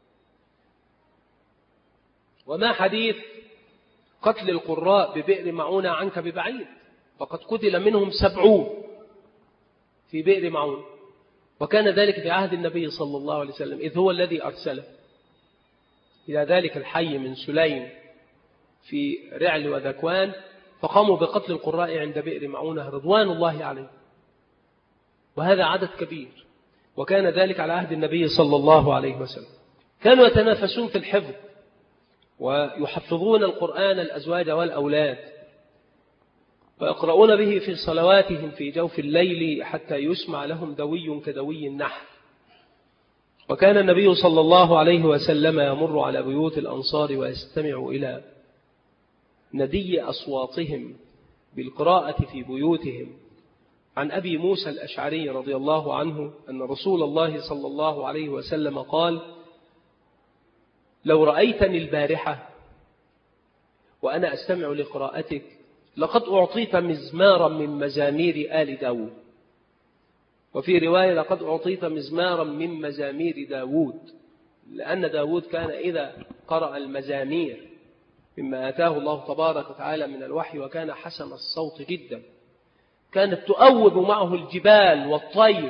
[SPEAKER 1] وما حديث قتل القراء ببئر معونة عنك ببعيد، فقد قتل منهم سبعون في بئر معونة، وكان ذلك في عهد النبي صلى الله عليه وسلم، إذ هو الذي أرسله إلى ذلك الحي من سليم في رعل وذكوان، فقاموا بقتل القراء عند بئر معونة رضوان الله عليه، وهذا عدد كبير، وكان ذلك على عهد النبي صلى الله عليه وسلم. كانوا يتنافسون في الحفظ ويحفظون القرآن الأزواج والأولاد، ويقرؤون به في صلواتهم في جوف الليل حتى يسمع لهم دوي كدوي النحل. وكان النبي صلى الله عليه وسلم يمر على بيوت الأنصار ويستمع إلى ندي أصواتهم بالقراءة في بيوتهم. عن أبي موسى الأشعري رضي الله عنه أن رسول الله صلى الله عليه وسلم قال: لو رأيتني البارحة وأنا أستمع لقراءتك لقد أعطيت مزمارا من مزامير آل داود. وفي رواية لقد أعطيت مزمارا من مزامير داود، لأن داود كان إذا قرأ المزامير مما آتاه الله تبارك وتعالى من الوحي وكان حسن الصوت جدا، كانت تؤوب معه الجبال والطير،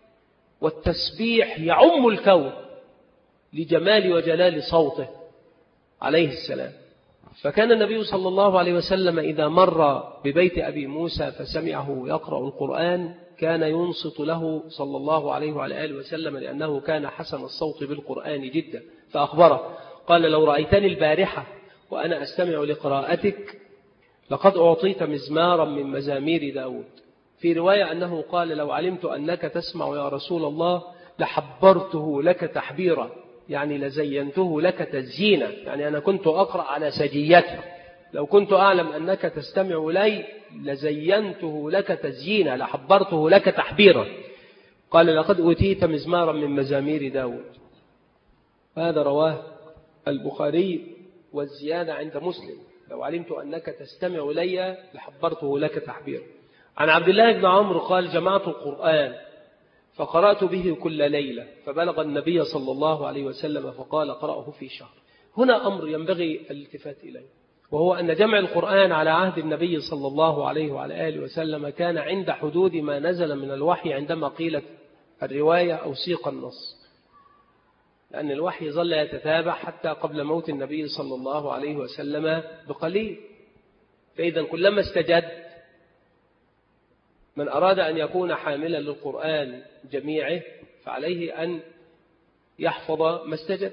[SPEAKER 1] والتسبيح يعم الكون لجمال وجلال صوته عليه السلام. فكان النبي صلى الله عليه وسلم إذا مر ببيت أبي موسى فسمعه يقرأ القرآن كان ينصت له صلى الله عليه وعلى آله وسلم، لأنه كان حسن الصوت بالقرآن جدا. فأخبره قال: لو رأيتني البارحة وأنا أستمع لقراءتك لقد أعطيت مزمارا من مزامير داود. في رواية أنه قال: لو علمت أنك تسمع يا رسول الله لحبرته لك تحبيرا، يعني لزينته لك تزيينا، يعني أنا كنت أقرأ على سجيته، لو كنت أعلم أنك تستمع لي لزينته لك تزيينا لحبرته لك تحبيرا. قال: لقد أوتيت مزمارا من مزامير داود. هذا رواه البخاري، والزيادة عند مسلم: لو علمت أنك تستمع لي لحبرته لك تحبيرا. عن عبد الله بن عمرو قال: جمعت القرآن فقرأت به كل ليلة فبلغ النبي صلى الله عليه وسلم فقال: قرأه في شهر. هنا أمر ينبغي الالتفات إليه، وهو أن جمع القرآن على عهد النبي صلى الله عليه وعلى آله وسلم كان عند حدود ما نزل من الوحي عندما قيلت الرواية أو سيق النص، لأن الوحي ظل يتتابع حتى قبل موت النبي صلى الله عليه وسلم بقليل. فإذا كلما استجد من أراد أن يكون حاملا للقرآن جميعه فعليه أن يحفظ ما استجد.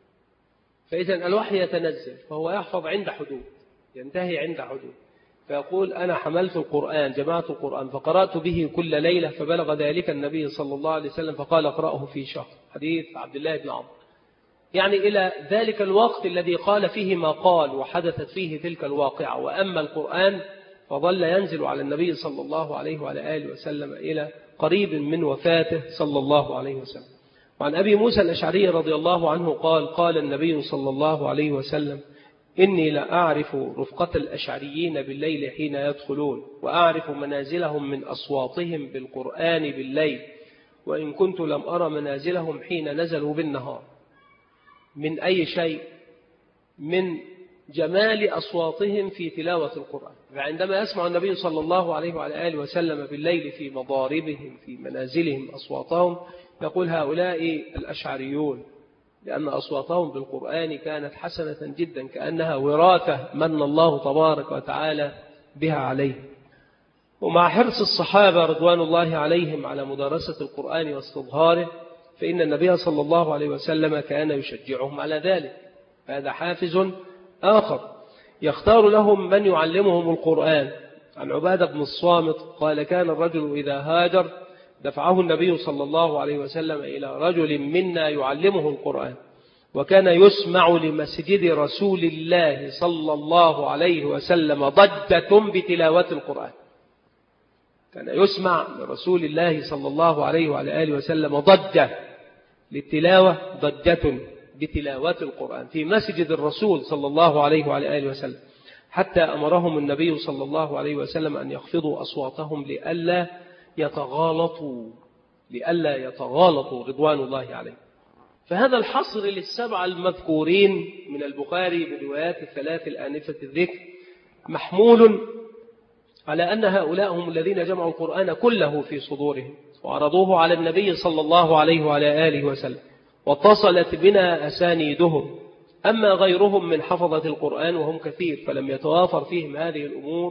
[SPEAKER 1] فإذا الوحي يتنزل فهو يحفظ عند حدود، ينتهي عند حدود، فيقول: أنا حملت القرآن جمعت القرآن فقرأت به كل ليلة فبلغ ذلك النبي صلى الله عليه وسلم فقال: اقرأه في شهر. حديث عبد الله بن عمرو. يعني إلى ذلك الوقت الذي قال فيه ما قال وحدثت فيه تلك الواقعة. وأما القرآن فظل ينزل على النبي صلى الله عليه وعلى آله وسلم إلى قريب من وفاته صلى الله عليه وسلم. وعن أبي موسى الأشعري رضي الله عنه قال: قال النبي صلى الله عليه وسلم: إني لأعرف رفقة الأشعريين بالليل حين يدخلون، وأعرف منازلهم من أصواتهم بالقرآن بالليل، وإن كنت لم أرى منازلهم حين نزلوا بالنهار. من أي شيء؟ من جمال أصواتهم في تلاوة القرآن. فعندما يسمع النبي صلى الله عليه وعلى آله وسلم بالليل في مضاربهم في منازلهم أصواتهم يقول: هؤلاء الأشعريون، لأن أصواتهم بالقرآن كانت حسنة جدا كأنها وراثة من الله تبارك وتعالى بها عليه. ومع حرص الصحابة رضوان الله عليهم على مدارسة القرآن واستظهاره فإن النبي صلى الله عليه وسلم كان يشجعهم على ذلك. هذا حافز آخر. يختار لهم من يعلمهم القرآن. عن عبادة بن الصامت قال كان الرجل إذا هاجر دفعه النبي صلى الله عليه وسلم إلى رجل منا يعلمه القرآن، وكان يسمع لمسجد رسول الله صلى الله عليه وسلم ضجة بتلاوة القرآن. كان يسمع لرسول الله صلى الله عليه وعلى آله وسلم ضجة للتلاوة، ضجة بتلاوة القرآن في مسجد الرسول صلى الله عليه وعلى آله وسلم، حتى أمرهم النبي صلى الله عليه وسلم أن يخفضوا أصواتهم لئلا يتغالطوا لئلا يتغالطوا رضوان الله عليه. فهذا الحصر للسبعة المذكورين من البخاري بالروايات الثلاث الآنفة الذكر محمول على أن هؤلاء هم الذين جمعوا القرآن كله في صدورهم وعرضوه على النبي صلى الله عليه وعلى آله وسلم، واتصلت بنا أسانيدهم. أما غيرهم من حفظة القرآن وهم كثير فلم يتوافر فيهم هذه الأمور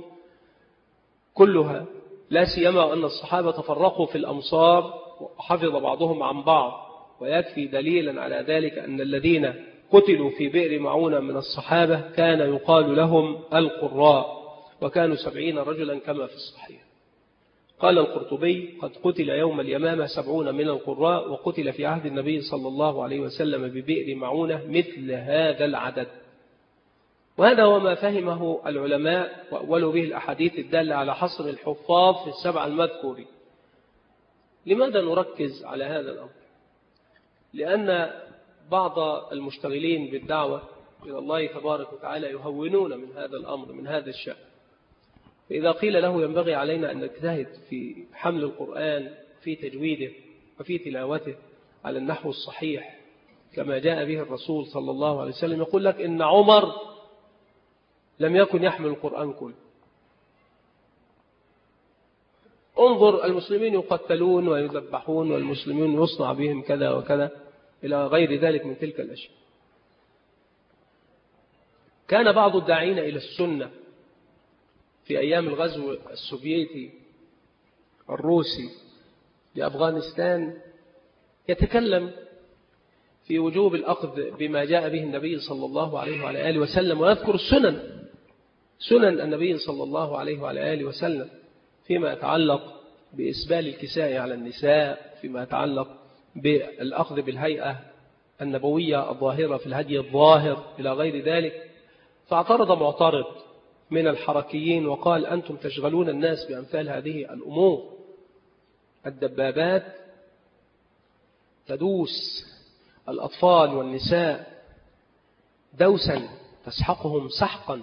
[SPEAKER 1] كلها، لا سيما أن الصحابة تفرقوا في الأمصار وحفظ بعضهم عن بعض. ويكفي دليلا على ذلك أن الذين قتلوا في بئر معونة من الصحابة كان يقال لهم القراء، وكانوا سبعين رجلا كما في الصحيح. قال القرطبي قد قتل يوم اليمامة سبعون من القراء، وقتل في عهد النبي صلى الله عليه وسلم ببئر معونة مثل هذا العدد. وهذا هو ما فهمه العلماء وأولوا به الأحاديث الدالة على حصر الحفاظ في السبع المذكورين. لماذا نركز على هذا الأمر؟ لأن بعض المشتغلين بالدعوة إلى الله تبارك وتعالى يهونون من هذا الأمر من هذا الشأن. فإذا قيل له ينبغي علينا أن نجتهد في حمل القرآن في تجويده وفي تلاوته على النحو الصحيح كما جاء به الرسول صلى الله عليه وسلم، يقول لك إن عمر لم يكن يحمل القرآن كله. انظر المسلمين يقتلون ويذبحون والمسلمين يصنع بهم كذا وكذا إلى غير ذلك من تلك الأشياء. كان بعض الداعين إلى السنة في أيام الغزو السوفيتي الروسي لأفغانستان يتكلم في وجوب الأخذ بما جاء به النبي صلى الله عليه وعلى آله وسلم، ويذكر السنن سنن النبي صلى الله عليه وعلى آله وسلم فيما يتعلق بإسبال الكساء على النساء، فيما يتعلق بالأخذ بالهيئة النبوية الظاهرة في الهدي الظاهر إلى غير ذلك. فاعترض معترض من الحركيين وقال أنتم تشغلون الناس بأمثال هذه الأمور. الدبابات تدوس الأطفال والنساء دوسا تسحقهم سحقا،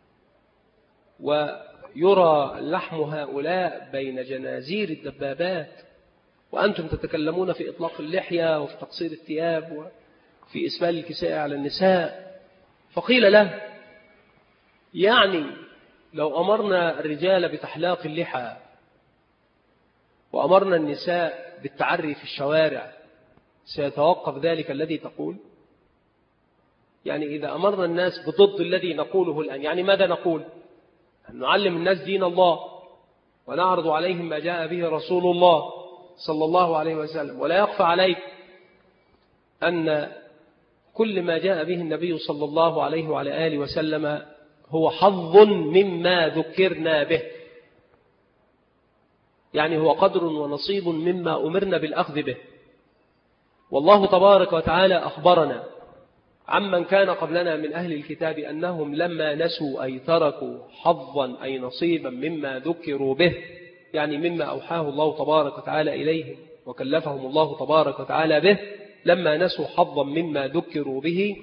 [SPEAKER 1] ويرى لحم هؤلاء بين جنازير الدبابات، وأنتم تتكلمون في إطلاق اللحية وفي تقصير الثياب وفي إسبال الكساء على النساء. فقيل له يعني لو أمرنا الرجال بتحلاق اللحى وأمرنا النساء بالتعري في الشوارع سيتوقف ذلك الذي تقول؟ يعني إذا أمرنا الناس بضد الذي نقوله الآن، يعني ماذا نقول؟ أن نعلم الناس دين الله ونعرض عليهم ما جاء به رسول الله صلى الله عليه وسلم. ولا يخفى عليك أن كل ما جاء به النبي صلى الله عليه وعلى آله وسلم هو حظ مما ذكرنا به، يعني هو قدر ونصيب مما أمرنا بالأخذ به. والله تبارك وتعالى أخبرنا عمن كان قبلنا من أهل الكتاب أنهم لما نسوا أي تركوا حظا أي نصيبا مما ذكروا به، يعني مما أوحاه الله تبارك وتعالى إليهم وكلفهم الله تبارك وتعالى به، لما نسوا حظا مما ذكروا به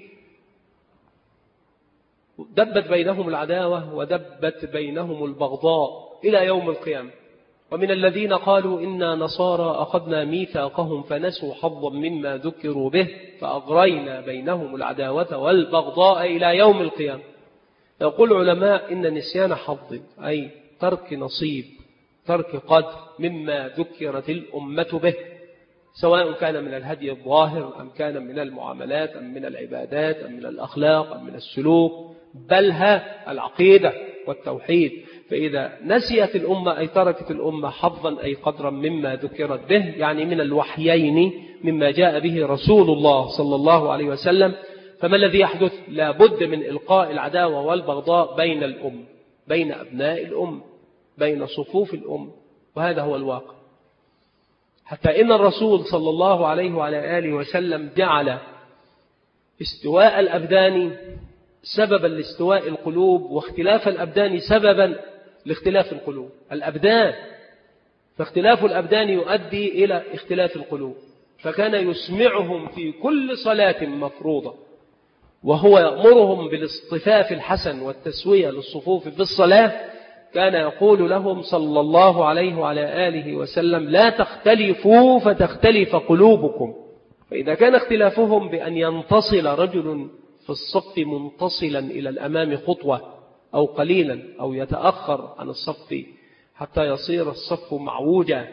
[SPEAKER 1] دبت بينهم العداوة ودبت بينهم البغضاء إلى يوم القيامة. ومن الذين قالوا إنا نصارى أخذنا ميثاقهم فنسوا حظا مما ذكروا به فأغرينا بينهم العداوة والبغضاء إلى يوم القيامة. يقول العلماء إن نسيان حظ أي ترك نصيب ترك قدر مما ذكرت الأمة به، سواء كان من الهدي الظاهر أم كان من المعاملات أم من العبادات أم من الأخلاق أم من السلوك، بل ها العقيدة والتوحيد. فإذا نسيت الأمة أي تركت الأمة حظا أي قدرا مما ذكرت به، يعني من الوحيين مما جاء به رسول الله صلى الله عليه وسلم، فما الذي يحدث؟ لا بد من إلقاء العداوة والبغضاء بين الأم، بين أبناء الأم، بين صفوف الأم، وهذا هو الواقع. حتى إن الرسول صلى الله عليه وعلى آله وسلم جعل استواء الأبدان سببا لاستواء القلوب، واختلاف الأبدان سببا لاختلاف القلوب. الأبدان، فاختلاف الأبدان يؤدي إلى اختلاف القلوب، فكان يسمعهم في كل صلاة مفروضة وهو يأمرهم بالاصطفاف الحسن والتسوية للصفوف في الصلاة، كان يقول لهم صلى الله عليه وعلى آله وسلم: لا تختلفوا فتختلف قلوبكم. فإذا كان اختلافهم بأن ينتصل رجل في الصف منتصلا إلى الأمام خطوة أو قليلا، أو يتأخر عن الصف حتى يصير الصف معوجا،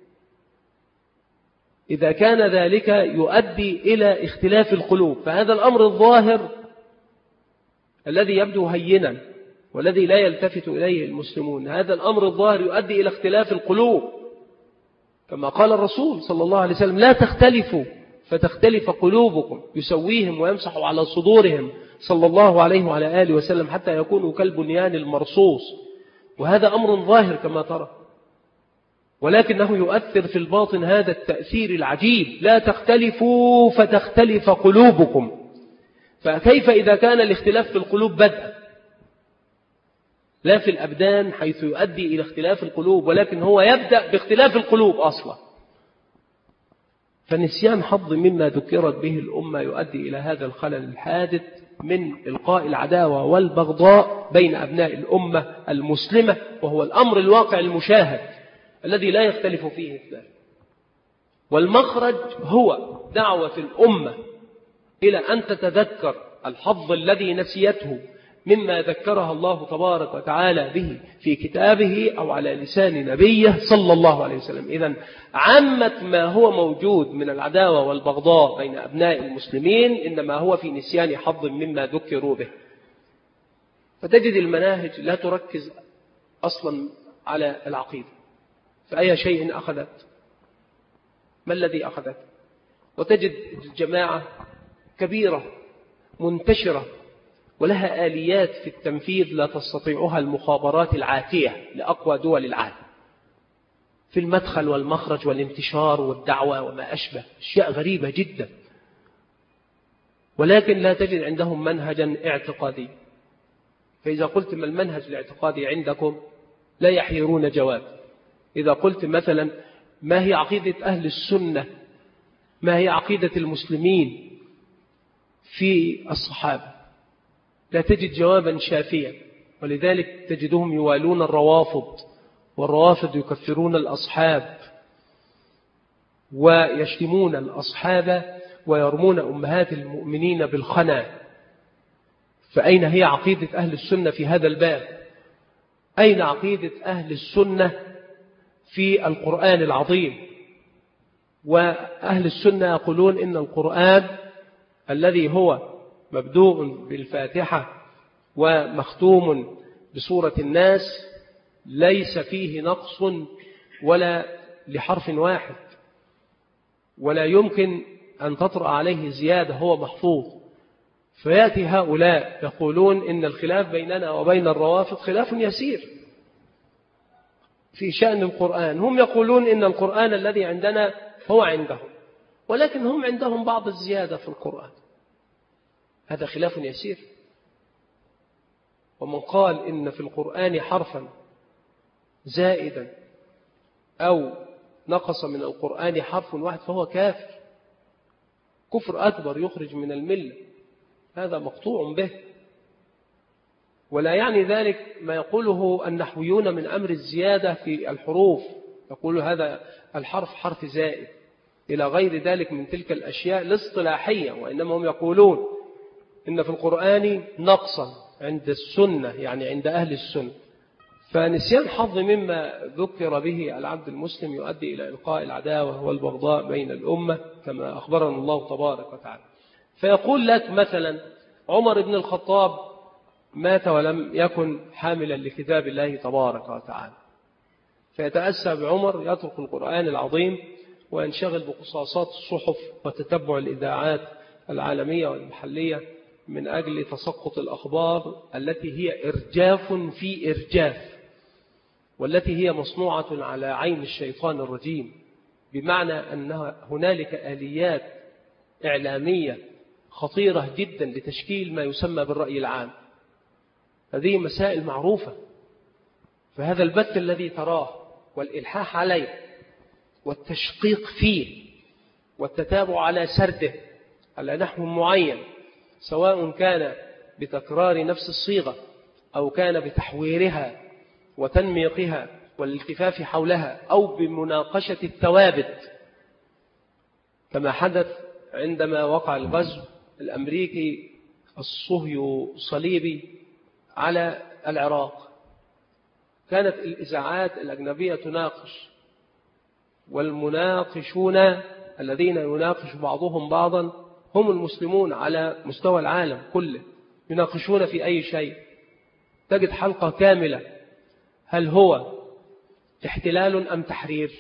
[SPEAKER 1] إذا كان ذلك يؤدي إلى اختلاف القلوب، فهذا الأمر الظاهر الذي يبدو هينا والذي لا يلتفت إليه المسلمون، هذا الأمر الظاهر يؤدي إلى اختلاف القلوب، كما قال الرسول صلى الله عليه وسلم: لا تختلفوا فتختلف قلوبكم، يسويهم ويمسح على صدورهم صلى الله عليه وعلى آله وسلم حتى يكونوا كالبنيان المرصوص. وهذا أمر ظاهر كما ترى، ولكنه يؤثر في الباطن هذا التأثير العجيب: لا تختلفوا فتختلف قلوبكم. فكيف إذا كان الاختلاف في القلوب بدءا، لا في الأبدان حيث يؤدي إلى اختلاف القلوب، ولكن هو يبدأ باختلاف القلوب أصلا. فنسيان حظ مما ذكرت به الأمة يؤدي إلى هذا الخلل الحادث من إلقاء العداوة والبغضاء بين أبناء الأمة المسلمة، وهو الأمر الواقع المشاهد الذي لا يختلف فيه اثنان. والمخرج هو دعوة الأمة إلى أن تتذكر الحظ الذي نسيته مما ذكرها الله تبارك وتعالى به في كتابه أو على لسان نبيه صلى الله عليه وسلم. إذن عامة ما هو موجود من العداوة والبغضاء بين أبناء المسلمين إنما هو في نسيان حظ مما ذكروا به. فتجد المناهج لا تركز أصلا على العقيدة، فأي شيء أخذت، ما الذي أخذت؟ وتجد الجماعة كبيرة منتشرة ولها آليات في التنفيذ لا تستطيعها المخابرات العاتية لأقوى دول العالم في المدخل والمخرج والانتشار والدعوة وما أشبه، أشياء غريبة جدا، ولكن لا تجد عندهم منهجا اعتقادي. فإذا قلت ما المنهج الاعتقادي عندكم لا يحيرون جواب. إذا قلت مثلا ما هي عقيدة أهل السنة، ما هي عقيدة المسلمين في الصحابة، لا تجد جوابا شافيا. ولذلك تجدهم يوالون الروافض، والروافض يكفرون الأصحاب ويشتمون الأصحاب ويرمون أمهات المؤمنين بالخنا. فأين هي عقيدة أهل السنة في هذا الباب؟ أين عقيدة أهل السنة في القرآن العظيم؟ وأهل السنة يقولون إن القرآن الذي هو مبدوء بالفاتحة ومختوم بسورة الناس ليس فيه نقص ولا لحرف واحد، ولا يمكن أن تطرأ عليه زيادة، هو محفوظ. فيأتي هؤلاء يقولون إن الخلاف بيننا وبين الروافض خلاف يسير في شأن القرآن. هم يقولون إن القرآن الذي عندنا هو عندهم، ولكن هم عندهم بعض الزيادة في القرآن، هذا خلاف يسير. ومن قال إن في القرآن حرفا زائدا أو نقص من القرآن حرف واحد فهو كافر، كفر أكبر يخرج من الملة، هذا مقطوع به. ولا يعني ذلك ما يقوله النحويون من أمر الزيادة في الحروف، يقول هذا الحرف حرف زائد إلى غير ذلك من تلك الأشياء الاصطلاحية، وإنما هم يقولون إن في القرآن نقصا عند السنة، يعني عند أهل السنة. فنسيان حظ مما ذكر به العبد المسلم يؤدي إلى إلقاء العداوة والبغضاء بين الأمة كما أخبرنا الله تبارك وتعالى. فيقول لك مثلا عمر بن الخطاب مات ولم يكن حاملا لكتاب الله تبارك وتعالى، فيتأسى بعمر يترك القرآن العظيم وينشغل بقصاصات الصحف وتتبع الإذاعات العالمية والمحلية من أجل تسقط الأخبار التي هي إرجاف في إرجاف، والتي هي مصنوعة على عين الشيطان الرجيم، بمعنى أن هنالك آليات إعلامية خطيرة جدا لتشكيل ما يسمى بالرأي العام. هذه مسائل معروفة، فهذا البث الذي تراه والإلحاح عليه والتشقيق فيه والتتابع على سرده على نحو معين، سواء كان بتكرار نفس الصيغة أو كان بتحويرها وتنميقها والالتفاف حولها أو بمناقشة الثوابت، كما حدث عندما وقع الغزو الأمريكي الصهيو صليبي على العراق. كانت الإذاعات الأجنبية تناقش، والمناقشون الذين يناقش بعضهم بعضا هم المسلمون على مستوى العالم كله، يناقشون في أي شيء. تجد حلقة كاملة: هل هو احتلال أم تحرير؟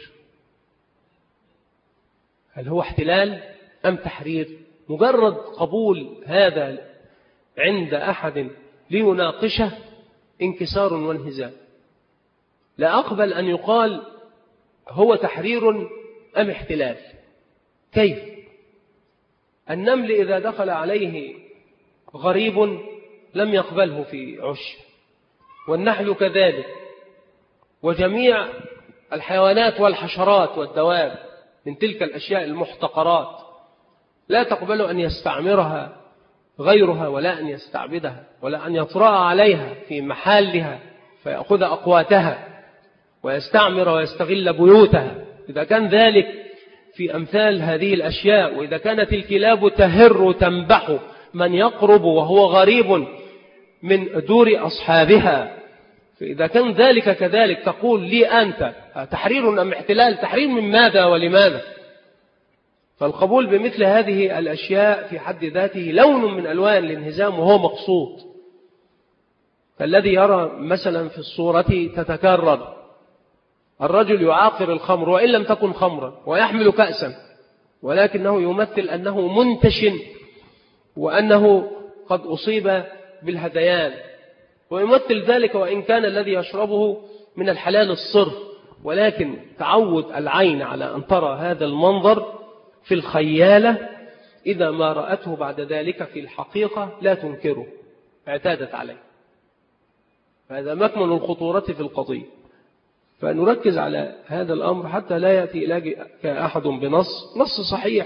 [SPEAKER 1] هل هو احتلال أم تحرير؟ مجرد قبول هذا عند أحد ليناقشه انكسار وانهزام. لا أقبل أن يقال هو تحرير أم احتلال. كيف؟ النمل إذا دخل عليه غريب لم يقبله في عش، والنحل كذلك، وجميع الحيوانات والحشرات والدواب من تلك الأشياء المحتقرات لا تقبل أن يستعمرها غيرها، ولا أن يستعبدها، ولا أن يطرأ عليها في محلها فيأخذ أقواتها ويستعمر ويستغل بيوتها. إذا كان ذلك في أمثال هذه الأشياء، وإذا كانت الكلاب تهر تنبح من يقرب وهو غريب من دور أصحابها، فإذا كان ذلك كذلك تقول لي أنت تحرير أم احتلال؟ تحرير من ماذا ولماذا؟ فالقبول بمثل هذه الأشياء في حد ذاته لون من ألوان الانهزام وهو مقصود. فالذي يرى مثلا في الصورة تتكرر الرجل يعاقر الخمر وإن لم تكن خمرا ويحمل كأسا، ولكنه يمثل أنه منتشن وأنه قد أصيب بالهذيان، ويمثل ذلك وإن كان الذي يشربه من الحلال الصرف، ولكن تعود العين على أن ترى هذا المنظر في الخيالة إذا ما رأته بعد ذلك في الحقيقة لا تنكره، اعتادت عليه. هذا مكمن الخطورة في القضية. فنركز على هذا الأمر حتى لا يأتي إليك أحد بنص نص صحيح،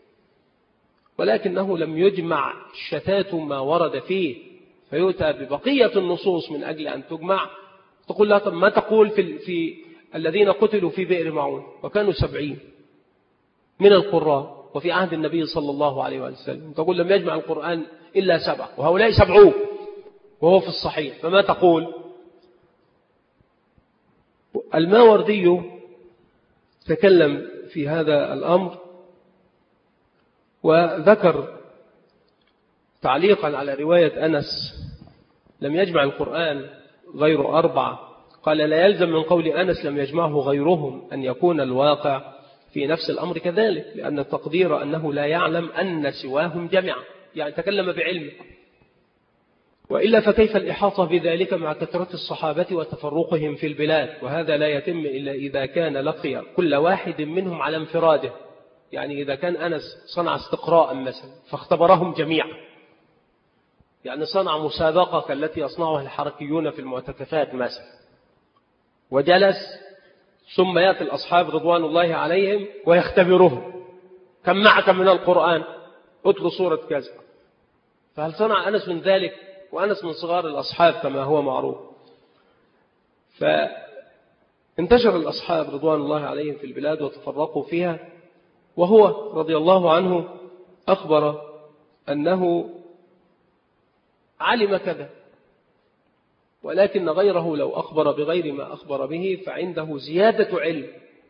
[SPEAKER 1] ولكنه لم يجمع شتات ما ورد فيه، فيؤتى ببقية النصوص من أجل أن تجمع. تقول لا، طب ما تقول في, في الذين قتلوا في بئر معون وكانوا سبعين من القراء وفي عهد النبي صلى الله عليه وسلم، تقول لم يجمع القرآن إلا سبعة وهؤلاء سبعون وهو في الصحيح، فما تقول؟ الماوردي تكلم في هذا الأمر وذكر تعليقا على رواية أنس لم يجمع القرآن غير أربعة، قال لا يلزم من قول أنس لم يجمعه غيرهم أن يكون الواقع في نفس الأمر كذلك، لأن التقدير أنه لا يعلم أن سواهم جميعا، يعني تكلم بعلمه. وإلا فكيف الإحاطة بذلك مع كثرة الصحابة وتفرقهم في البلاد؟ وهذا لا يتم إلا إذا كان لقي كل واحد منهم على انفراده. يعني إذا كان أنس صنع استقراء مثلا فاختبرهم جميعا، يعني صنع مسابقة كالتي يصنعها الحركيون في المعتكفات مثلا، وجلس ثم يأتي الأصحاب رضوان الله عليهم ويختبرهم: كم معك من القرآن؟ اتل سورة كذا. فهل صنع أنس من ذلك؟ وأنس من صغار الأصحاب كما هو معروف. فانتشر الأصحاب رضوان الله عليهم في البلاد وتفرقوا فيها، وهو رضي الله عنه أخبر أنه علم كذا، ولكن غيره لو أخبر بغير ما أخبر به فعنده زيادة علم،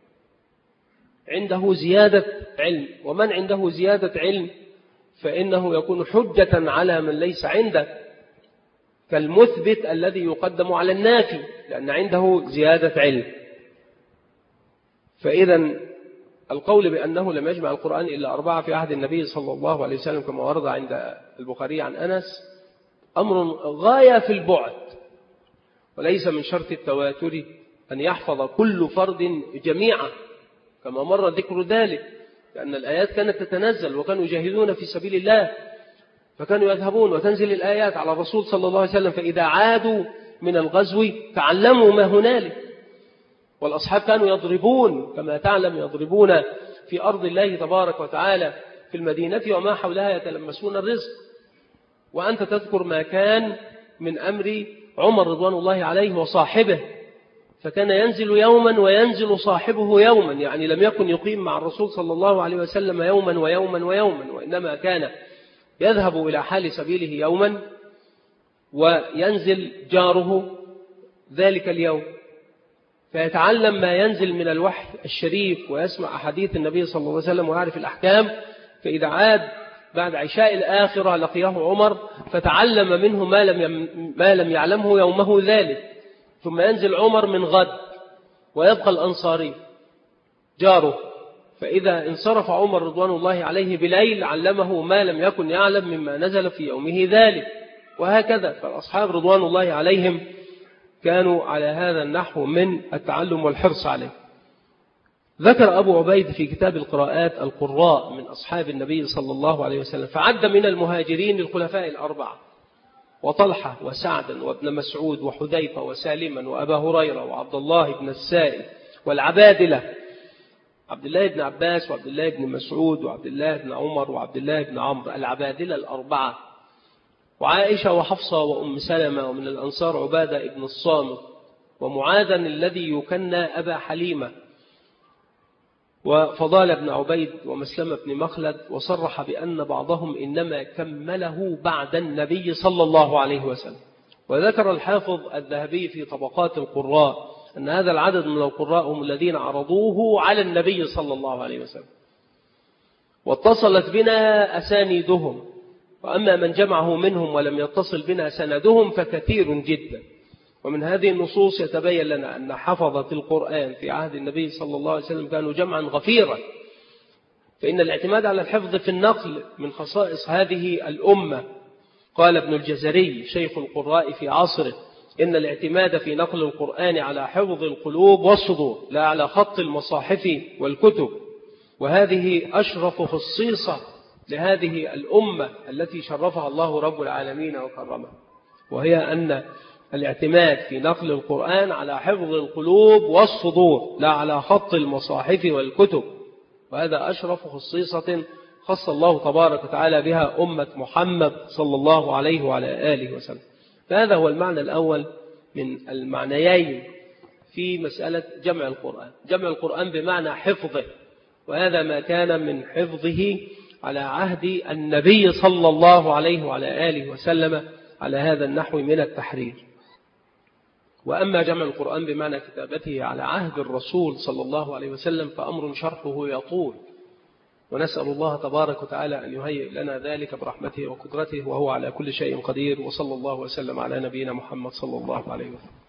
[SPEAKER 1] عنده زيادة علم، ومن عنده زيادة علم فإنه يكون حجة على من ليس عنده. كالمثبت الذي يقدم على النافي لأن عنده زيادة علم. فإذا القول بأنه لم يجمع القرآن إلا أربعة في عهد النبي صلى الله عليه وسلم كما ورد عند البخاري عن أنس أمر غاية في البعد، وليس من شرط التواتر أن يحفظ كل فرد جميعا كما مر ذكر ذلك، لأن الآيات كانت تتنزل وكانوا يجاهدون في سبيل الله، فكانوا يذهبون وتنزل الآيات على الرسول صلى الله عليه وسلم، فإذا عادوا من الغزو تعلموا ما هنالك. والأصحاب كانوا يضربون كما تعلم، يضربون في أرض الله تبارك وتعالى في المدينة وما حولها يتلمسون الرزق. وأنت تذكر ما كان من أمر عمر رضوان الله عليه وصاحبه، فكان ينزل يوما وينزل صاحبه يوما، يعني لم يكن يقيم مع الرسول صلى الله عليه وسلم يوما ويوما ويوما، وإنما كان يذهب إلى حال سبيله يوما وينزل جاره ذلك اليوم، فيتعلم ما ينزل من الوحي الشريف ويسمع أحاديث النبي صلى الله عليه وسلم ويعرف الأحكام. فإذا عاد بعد عشاء الآخرة لقيه عمر فتعلم منه ما لم ما لم يعلمه يومه ذلك، ثم ينزل عمر من غد ويبقى الأنصاري جاره، فإذا انصرف عمر رضوان الله عليه بليل علمه ما لم يكن يعلم مما نزل في يومه ذلك، وهكذا. فالأصحاب رضوان الله عليهم كانوا على هذا النحو من التعلم والحرص عليه. ذكر أبو عبيد في كتاب القراءات القراء من أصحاب النبي صلى الله عليه وسلم، فعد من المهاجرين الخلفاء الأربعة، وطلحة وسعدا وابن مسعود وحذيفة وسالما وأبا هريرة وعبد الله بن السائب والعبادلة، عبد الله بن عباس وعبد الله بن مسعود وعبد الله بن عمر وعبد الله بن عمرو، العبادلة الأربعة، وعائشة وحفصة وأم سلمة، ومن الأنصار عبادة بن الصامت، ومعاذا الذي يكنى أبا حليمة، وفضال بن عبيد ومسلمة بن مخلد. وصرح بأن بعضهم إنما كمله بعد النبي صلى الله عليه وسلم. وذكر الحافظ الذهبي في طبقات القراء أن هذا العدد من القراء هم الذين عرضوه على النبي صلى الله عليه وسلم، واتصلت بنا أسانيدهم، وأما من جمعه منهم ولم يتصل بنا سندهم فكثير جدا. ومن هذه النصوص يتبين لنا أن حفظة القرآن في عهد النبي صلى الله عليه وسلم كانوا جمعا غفيرا، فإن الاعتماد على الحفظ في النقل من خصائص هذه الأمة. قال ابن الجزري شيخ القراء في عصره: إن الاعتماد في نقل القرآن على حفظ القلوب والصدور لا على خط المصاحف والكتب، وهذه أشرف خصيصة لهذه الأمة التي شرفها الله رب العالمين وكرمها، وهي أن الاعتماد في نقل القرآن على حفظ القلوب والصدور لا على خط المصاحف والكتب، وهذا أشرف خصيصة خص الله تبارك وتعالى بها أمة محمد صلى الله عليه وعلى آله وسلم. فهذا هو المعنى الأول من المعنيين في مسألة جمع القرآن. جمع القرآن بمعنى حفظه، وهذا ما كان من حفظه على عهد النبي صلى الله عليه وعلى آله وسلم على هذا النحو من التحرير. وأما جمع القرآن بمعنى كتابته على عهد الرسول صلى الله عليه وسلم فأمر شرحه يطول، ونسأل الله تبارك وتعالى أن يهيئ لنا ذلك برحمته وقدرته، وهو على كل شيء قدير. وصلى الله وسلم على نبينا محمد صلى الله عليه وسلم.